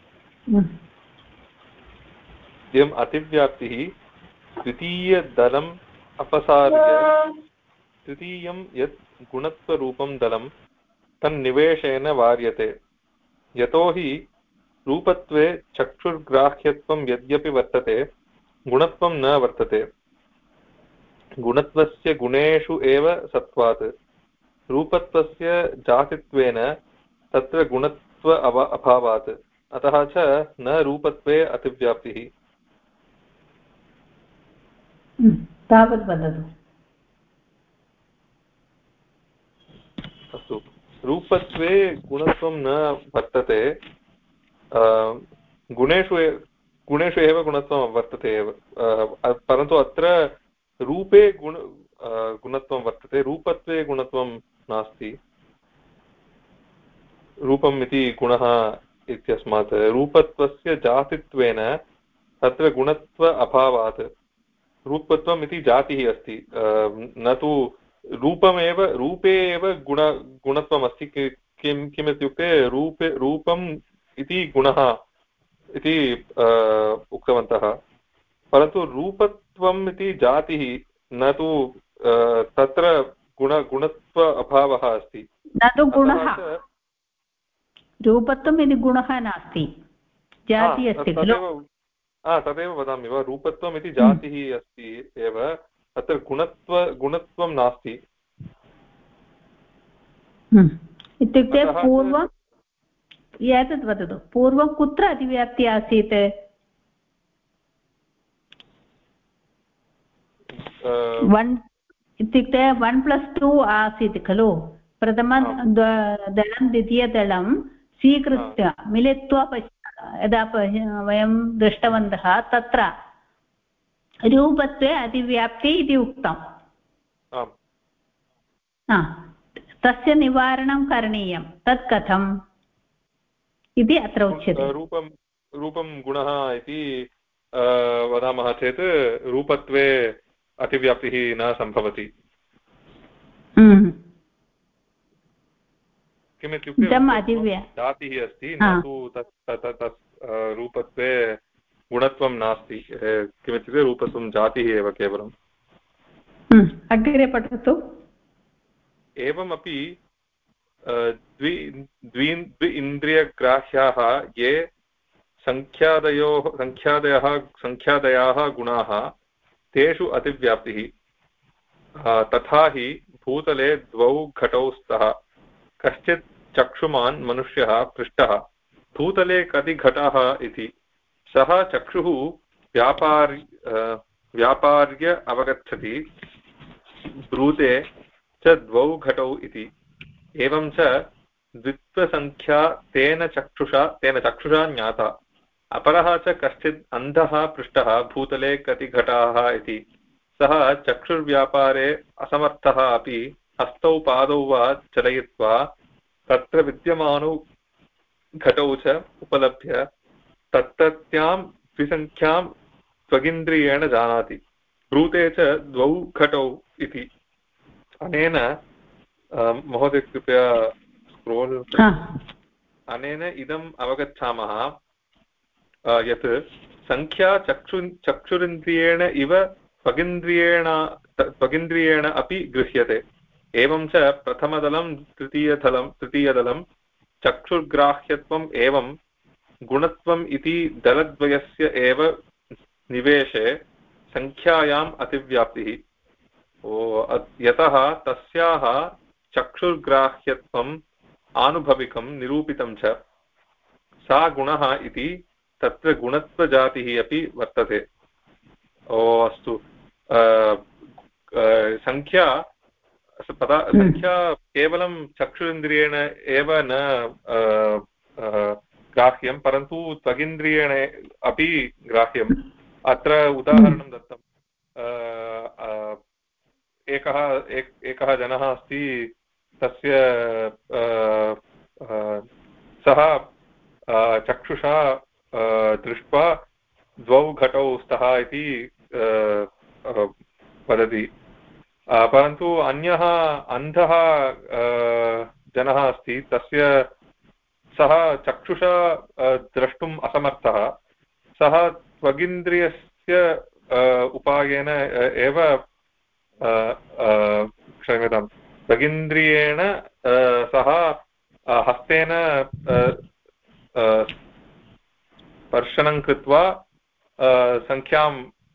इयम् अतिव्याप्तिः द्वितीयदलम् अपसार्य तृतीयं यत् गुणत्वरूपं दलं तन्निवेशेन वार्यते यतोहि रूपत्वे चक्षुर्ग्राह्यत्वं यद्यपि वर्तते गुणत्वं न वर्तते गुणत्वस्य गुणेषु एव सत्त्वात् रूपत्वस्य जातित्वेन तत्र गुणत्व अभावात् अतः च न रूपत्वे अतिव्याप्तिः तावत् वदतु अस्तु रूपत्वे गुणत्वं न वर्तते गुणेषु एव गुणत्वं वर्तते एव परन्तु अत्र रूपे गुणत्वं वर्तते रूपत्वे गुणत्वं नास्ति रूपम् इति गुणः इत्यस्मात् रूपत्वस्य जातित्वेन तत्र गुणत्व अभावात् रूपत्वम् इति जातिः अस्ति न तु रूपे एव गुणत्वम् अस्ति किम् इत्युक्ते रूपम् इति गुणः इति उक्तवन्तः परन्तु रूपत्वम् इति जातिः न तु तत्र गुणत्व अभावः अस्ति न तु गुणः रूपत्वम् इति गुणः नास्ति जातिः अस्ति खलु तदेव वदामि वा रूपत्वम् इति जातिः अस्ति एव अत्र गुणत्वं नास्ति इत्युक्ते पूर्वम् एतद् वदतु पूर्वं कुत्र अतिव्याप्ति आसीत् इत्युक्ते 1+2 आसीत् खलु प्रथमदलं द्वितीयदलं स्वीकृत्य मिलित्वा यदा वयं दृष्टवन्तः तत्र रूपत्वे अतिव्याप्ति इति उक्तम् तस्य निवारणं करणीयं तत् कथम् इति अत्र उच्यते रूपं गुणः इति वदामः चेत् रूपत्वे अतिव्याप्तिः न सम्भवति किमित्युक्ते जातिः अस्ति न तु तत् रूपत्वे गुणत्वं नास्ति किमित्युक्ते रूपत्वं जातिः एव केवलम् अग्रे पठतु एवमपि द्वि इन्द्रियग्राह्याः ये संख्यादयाः गुणाः तेषु अतिव्याप्तिः तथा हि भूतले द्वौ घटौ स्तः कश्चित् चक्षुमान् मनुष्यः पृष्टः भूतले कति घटाः इति सः चक्षुः व्यापार्य अवगच्छति ब्रूते च द्वौ घटौ इति एवं च द्वित्वसङ्ख्या तेन चक्षुषा ज्ञाता अपरः च कश्चित् अन्धः पृष्टः भूतले कति घटाः इति सः चक्षुर्व्यापारे असमर्थः अपि हस्तौ पादौ वा चलयित्वा तत्र विद्यमानौ घटौ च उपलभ्य तत्रत्यां द्विसङ्ख्यां त्वगिन्द्रियेण जानाति ब्रूते च द्वौ घटौ इति अनेन महोदय कृपया स्क्रोल् अनेन इदम् अवगच्छामः यत् सङ्ख्या चक्षुरिन्द्रियेण इव त्वगिन्द्रियेण अपि गृह्यते एवं च प्रथमदलं तृतीयदलं चक्षुर्ग्राह्यत्वम् एवं गुणत्वम् इति दलद्वयस्य एव निवेशे सङ्ख्यायाम् अतिव्याप्तिः यतः तस्याः चक्षुर्ग्राह्यत्वम् आनुभविकं निरूपितं च सा गुणः इति तत्र गुणत्वजातिः अपि वर्तते अस्तु संख्या केवलं चक्षुरिन्द्रियेण एव न ग्राह्यं परन्तु त्वगिन्द्रियेण अपि ग्राह्यम् अत्र उदाहरणं दत्तम् एकः जनः अस्ति तस्य सः चक्षुषा दृष्ट्वा द्वौ घटौ स्तः इति वदति परन्तु अन्यः अन्धः जनः अस्ति तस्य सः चक्षुषा द्रष्टुम् असमर्थः सः त्वगिन्द्रियस्य उपायेन एव क्षम्यतां त्वगिन्द्रियेण सः हस्तेन स्पर्शनं कृत्वा सङ्ख्यां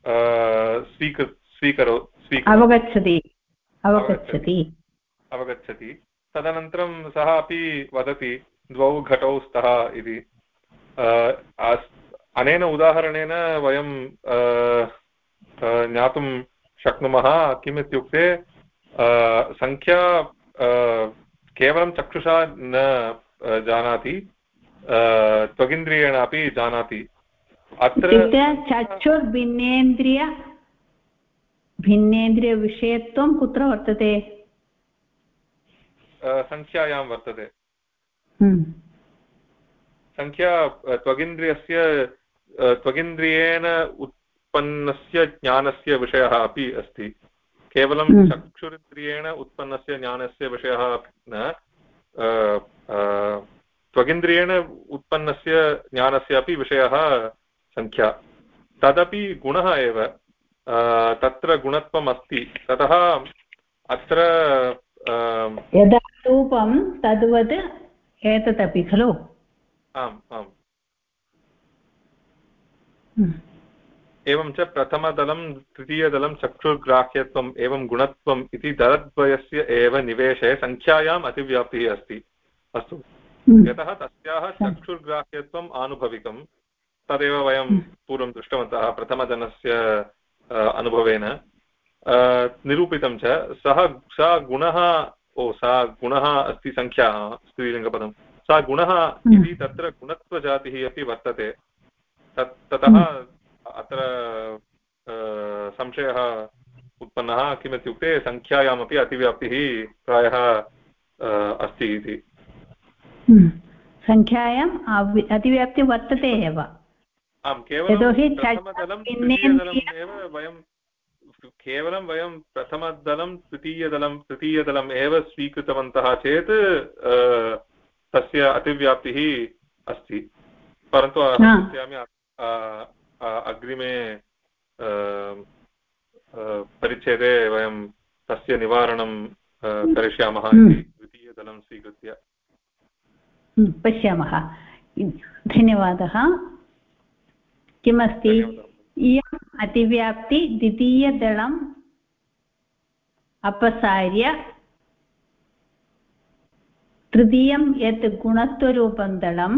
अवगच्छति तदनन्तरं सः अपि वदति द्वौ घटौ स्तः इति अनेन उदाहरणेन वयं ज्ञातुं शक्नुमः किम् इत्युक्ते सङ्ख्या केवलं चक्षुषा न जानाति त्वगिन्द्रियेण अपि जानाति अत्र भिन्नेन्द्रियविषयत्वं कुत्र वर्तते सङ्ख्यायां वर्तते सङ्ख्या त्वगिन्द्रियेण उत्पन्नस्य ज्ञानस्य विषयः अपि अस्ति केवलं चक्षुरिन्द्रियेण उत्पन्नस्य ज्ञानस्य विषयः न त्वगिन्द्रियेण उत्पन्नस्य ज्ञानस्य अपि विषयः सङ्ख्या तदपि गुणः एव तत्र गुणत्वम् अस्ति ततः अत्र यदा रूपं तद्वत् एतदपि खलु आम् आम् एवं च प्रथमदलं तृतीयदलं चक्षुर्ग्राह्यत्वम् एवं गुणत्वम् इति दलद्वयस्य एव निवेशे सङ्ख्यायाम् अतिव्याप्तिः अस्ति अस्तु यतः तस्याः चक्षुर्ग्राह्यत्वम् आनुभविकं तदेव वयं पूर्वं दृष्टवन्तः प्रथमजनस्य अनुभवेन निरूपितं च सा गुणः अस्ति सङ्ख्या स्त्रीलिङ्गपदं सा गुणः इति तत्र गुणत्वजातिः अपि वर्तते ततः अत्र संशयः उत्पन्नः किमित्युक्ते सङ्ख्यायामपि अतिव्याप्तिः प्रायः अस्ति इति सङ्ख्यायाम् अतिव्याप्तिः वर्तते एव आम् केवलं वयं प्रथमदलं तृतीयदलम् एव स्वीकृतवन्तः चेत् तस्य अतिव्याप्तिः अस्ति परन्तु अहं चिन्तयामि अग्रिमे परिच्छेदे वयं तस्य निवारणं करिष्यामः इति द्वितीयदलं स्वीकृत्य पश्यामः धन्यवादः किमस्ति इयम् अतिव्याप्ति द्वितीयदलम् अपसार्य तृतीयं यत् गुणत्वरूपं दलं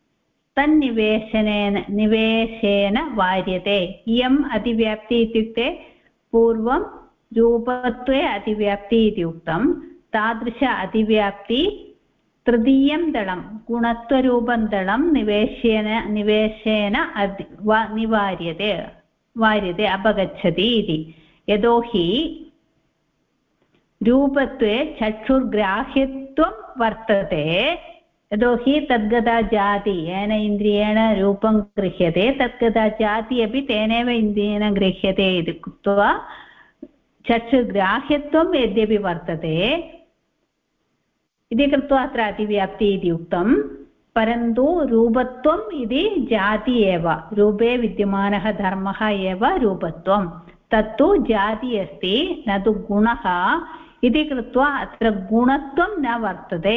निवेशेन वार्यते इयम् अतिव्याप्ति इत्युक्ते पूर्वं रूपत्वे अतिव्याप्ति इति उक्तं तादृश अतिव्याप्ति तृतीयं दलं गुणत्वरूपं दलं निवेशेन निवार्यते अपगच्छति इति यतोहि रूपत्वे चक्षुर्ग्राह्यत्वं वर्तते यतोहि तद्गता जाति येन इन्द्रियेण रूपं गृह्यते तद्गता जाति अपि तेनैव इन्द्रियेण गृह्यते इति कृत्वा चक्षुर्ग्राह्यत्वं यद्यपि वर्तते इति कृत्वा अत्र अतिव्याप्ति इति उक्तं परन्तु रूपत्वम् इति जाति एव रूपे विद्यमानः धर्मः एव रूपत्वं तत्तु जाति अस्ति न तु गुणः इति कृत्वा अत्र गुणत्वं न वर्तते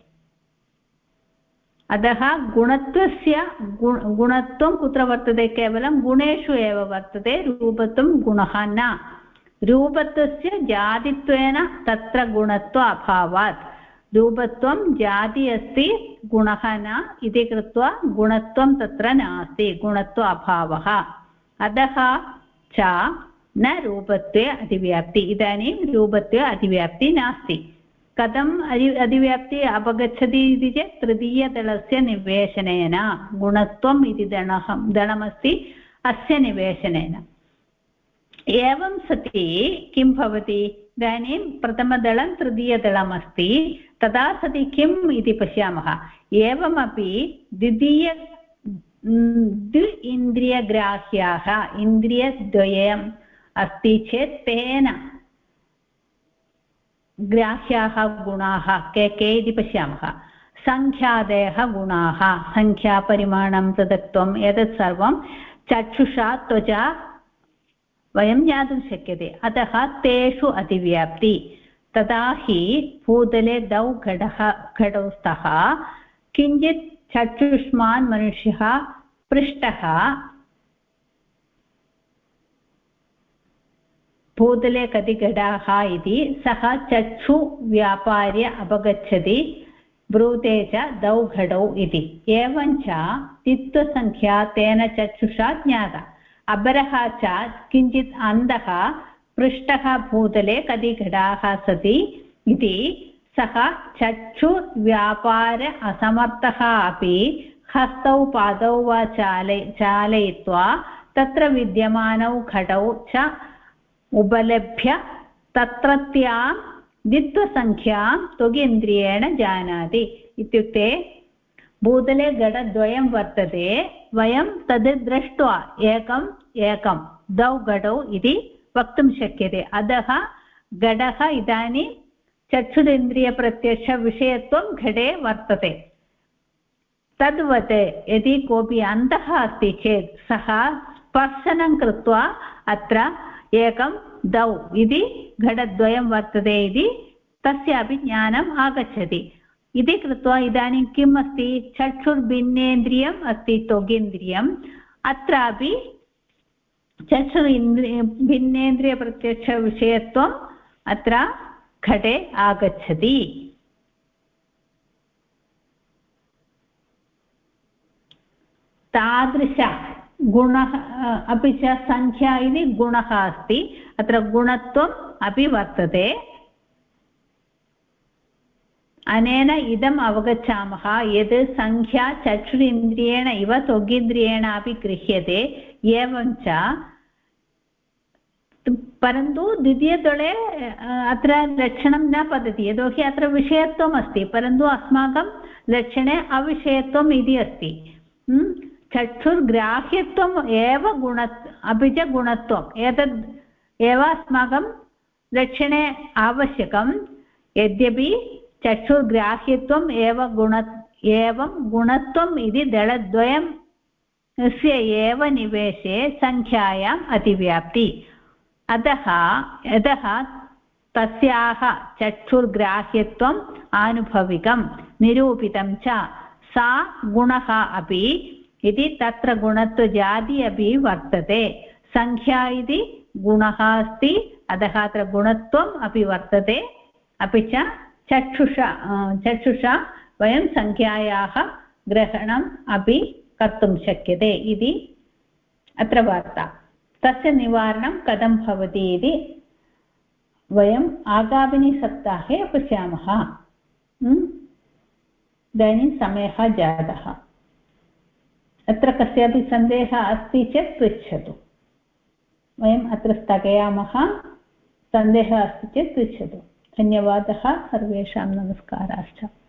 अतः गुणत्वस्य गुणत्वं कुत्र वर्तते केवलं गुणेषु एव वर्तते रूपत्वं गुणः न रूपत्वस्य जातित्वेन तत्र गुणत्व अभावात् रूपत्वं जाति अस्ति गुणः न इति कृत्वा गुणत्वं तत्र नास्ति गुणत्व अभावः अतः च न रूपत्वे अतिव्याप्ति इदानीं रूपत्वे अतिव्याप्ति नास्ति कथम् अतिव्याप्ति अपगच्छति इति चेत् तृतीयदलस्य निवेशनेन गुणत्वम् इति दलमस्ति अस्य निवेशनेन एवं सति किं भवति इदानीं प्रथमदलं तृतीयदलमस्ति तदा सति किम् इति पश्यामः एवमपि द्वि इन्द्रियग्राह्याः इन्द्रियद्वयम् अस्ति चेत् तेन ग्राह्याः गुणाः के के इति पश्यामः सङ्ख्यादयः गुणाः सङ्ख्यापरिमाणं पृथक्त्वम् एतत् सर्वं चक्षुषा त्वचा वयं ज्ञातुं शक्यते अतः तेषु अतिव्याप्ति तदा हि भूतले द्वौ घटौ स्तः किञ्चित् चक्षुष्मान् मनुष्यः पृष्टः भूतले कति घटाः इति सः चक्षु व्यापार्य अपगच्छति ब्रूते च द्वौ घटौ इति एवञ्च तित्वसङ्ख्या तेन चक्षुषा ज्ञाता अपरः च किञ्चित् अन्धः पृष्ठः भूतले कति घटाः सति इति सः चक्षुर्व्यापार असमर्थः अपि हस्तौ पादौ वा चालयित्वा तत्र विद्यमानौ घटौ च उपलभ्य तत्रत्यां द्वित्वसङ्ख्यां त्वगिन्द्रियेण जानाति इत्युक्ते भूतले घटद्वयं वर्तते वयं तद् दृष्ट्वा एकं द्वौ घटौ इति वक्तुं शक्यते अतः घटः इदानीं चक्षुरिन्द्रियप्रत्यक्षविषयत्वं घटे वर्तते तद्वत् यदि कोऽपि अन्धः अस्ति चेत् सः स्पर्शनं कृत्वा अत्र एकं द्वौ इति घटद्वयं वर्तते इति तस्यापि ज्ञानम् आगच्छति इति कृत्वा इदानीं किम् अस्ति चक्षुर्भिन्नेन्द्रियम् अस्ति त्वगिन्द्रियम् अत्रापि भिन्नेन्द्रियप्रत्यक्षविषयत्वम् अत्र घटे आगच्छति तादृश गुणः अपि च सङ्ख्या इति गुणः अस्ति अत्र गुणत्वम् अपि वर्तते अनेन इदम् अवगच्छामः यत् सङ्ख्या चक्षुरिन्द्रियेण इव त्वगिन्द्रियेण अपि गृह्यते एवञ्च परन्तु द्वितीयदले अत्र लक्षणं न पतति यतोहि अत्र विषयत्वम् अस्ति परन्तु अस्माकं लक्षणे अविषयत्वम् इति अस्ति चक्षुर्ग्राह्यत्वम् एव अपि च गुणत्वम् एतद् एव अस्माकं लक्षणे आवश्यकं यद्यपि चक्षुर्ग्राह्यत्वम् एवं गुणत्वम् इति दलद्वयस्य एव निवेशे सङ्ख्यायाम् अतिव्याप्ति अतः यतः तस्याः चक्षुर्ग्राह्यत्वम् आनुभविकं निरूपितं च सा गुणः अपि इति तत्र गुणत्वजाति अपि वर्तते सङ्ख्या इति गुणः अस्ति अतः अत्र गुणत्वम् अपि वर्तते अपि च चक्षुषा वयं सङ्ख्यायाः ग्रहणम् अपि कर्तुं शक्यते इति अत्र वार्ता तस्य निवारणं कथं भवति इति वयम् आगामिनि सप्ताहे पश्यामः इदानीं समयः जातः अत्र कस्यापि सन्देहः अस्ति चेत् पृच्छतु वयम् अत्र स्थगयामः सन्देहः अस्ति चेत् पृच्छतु धन्यवादः सर्वेषां नमस्काराश्च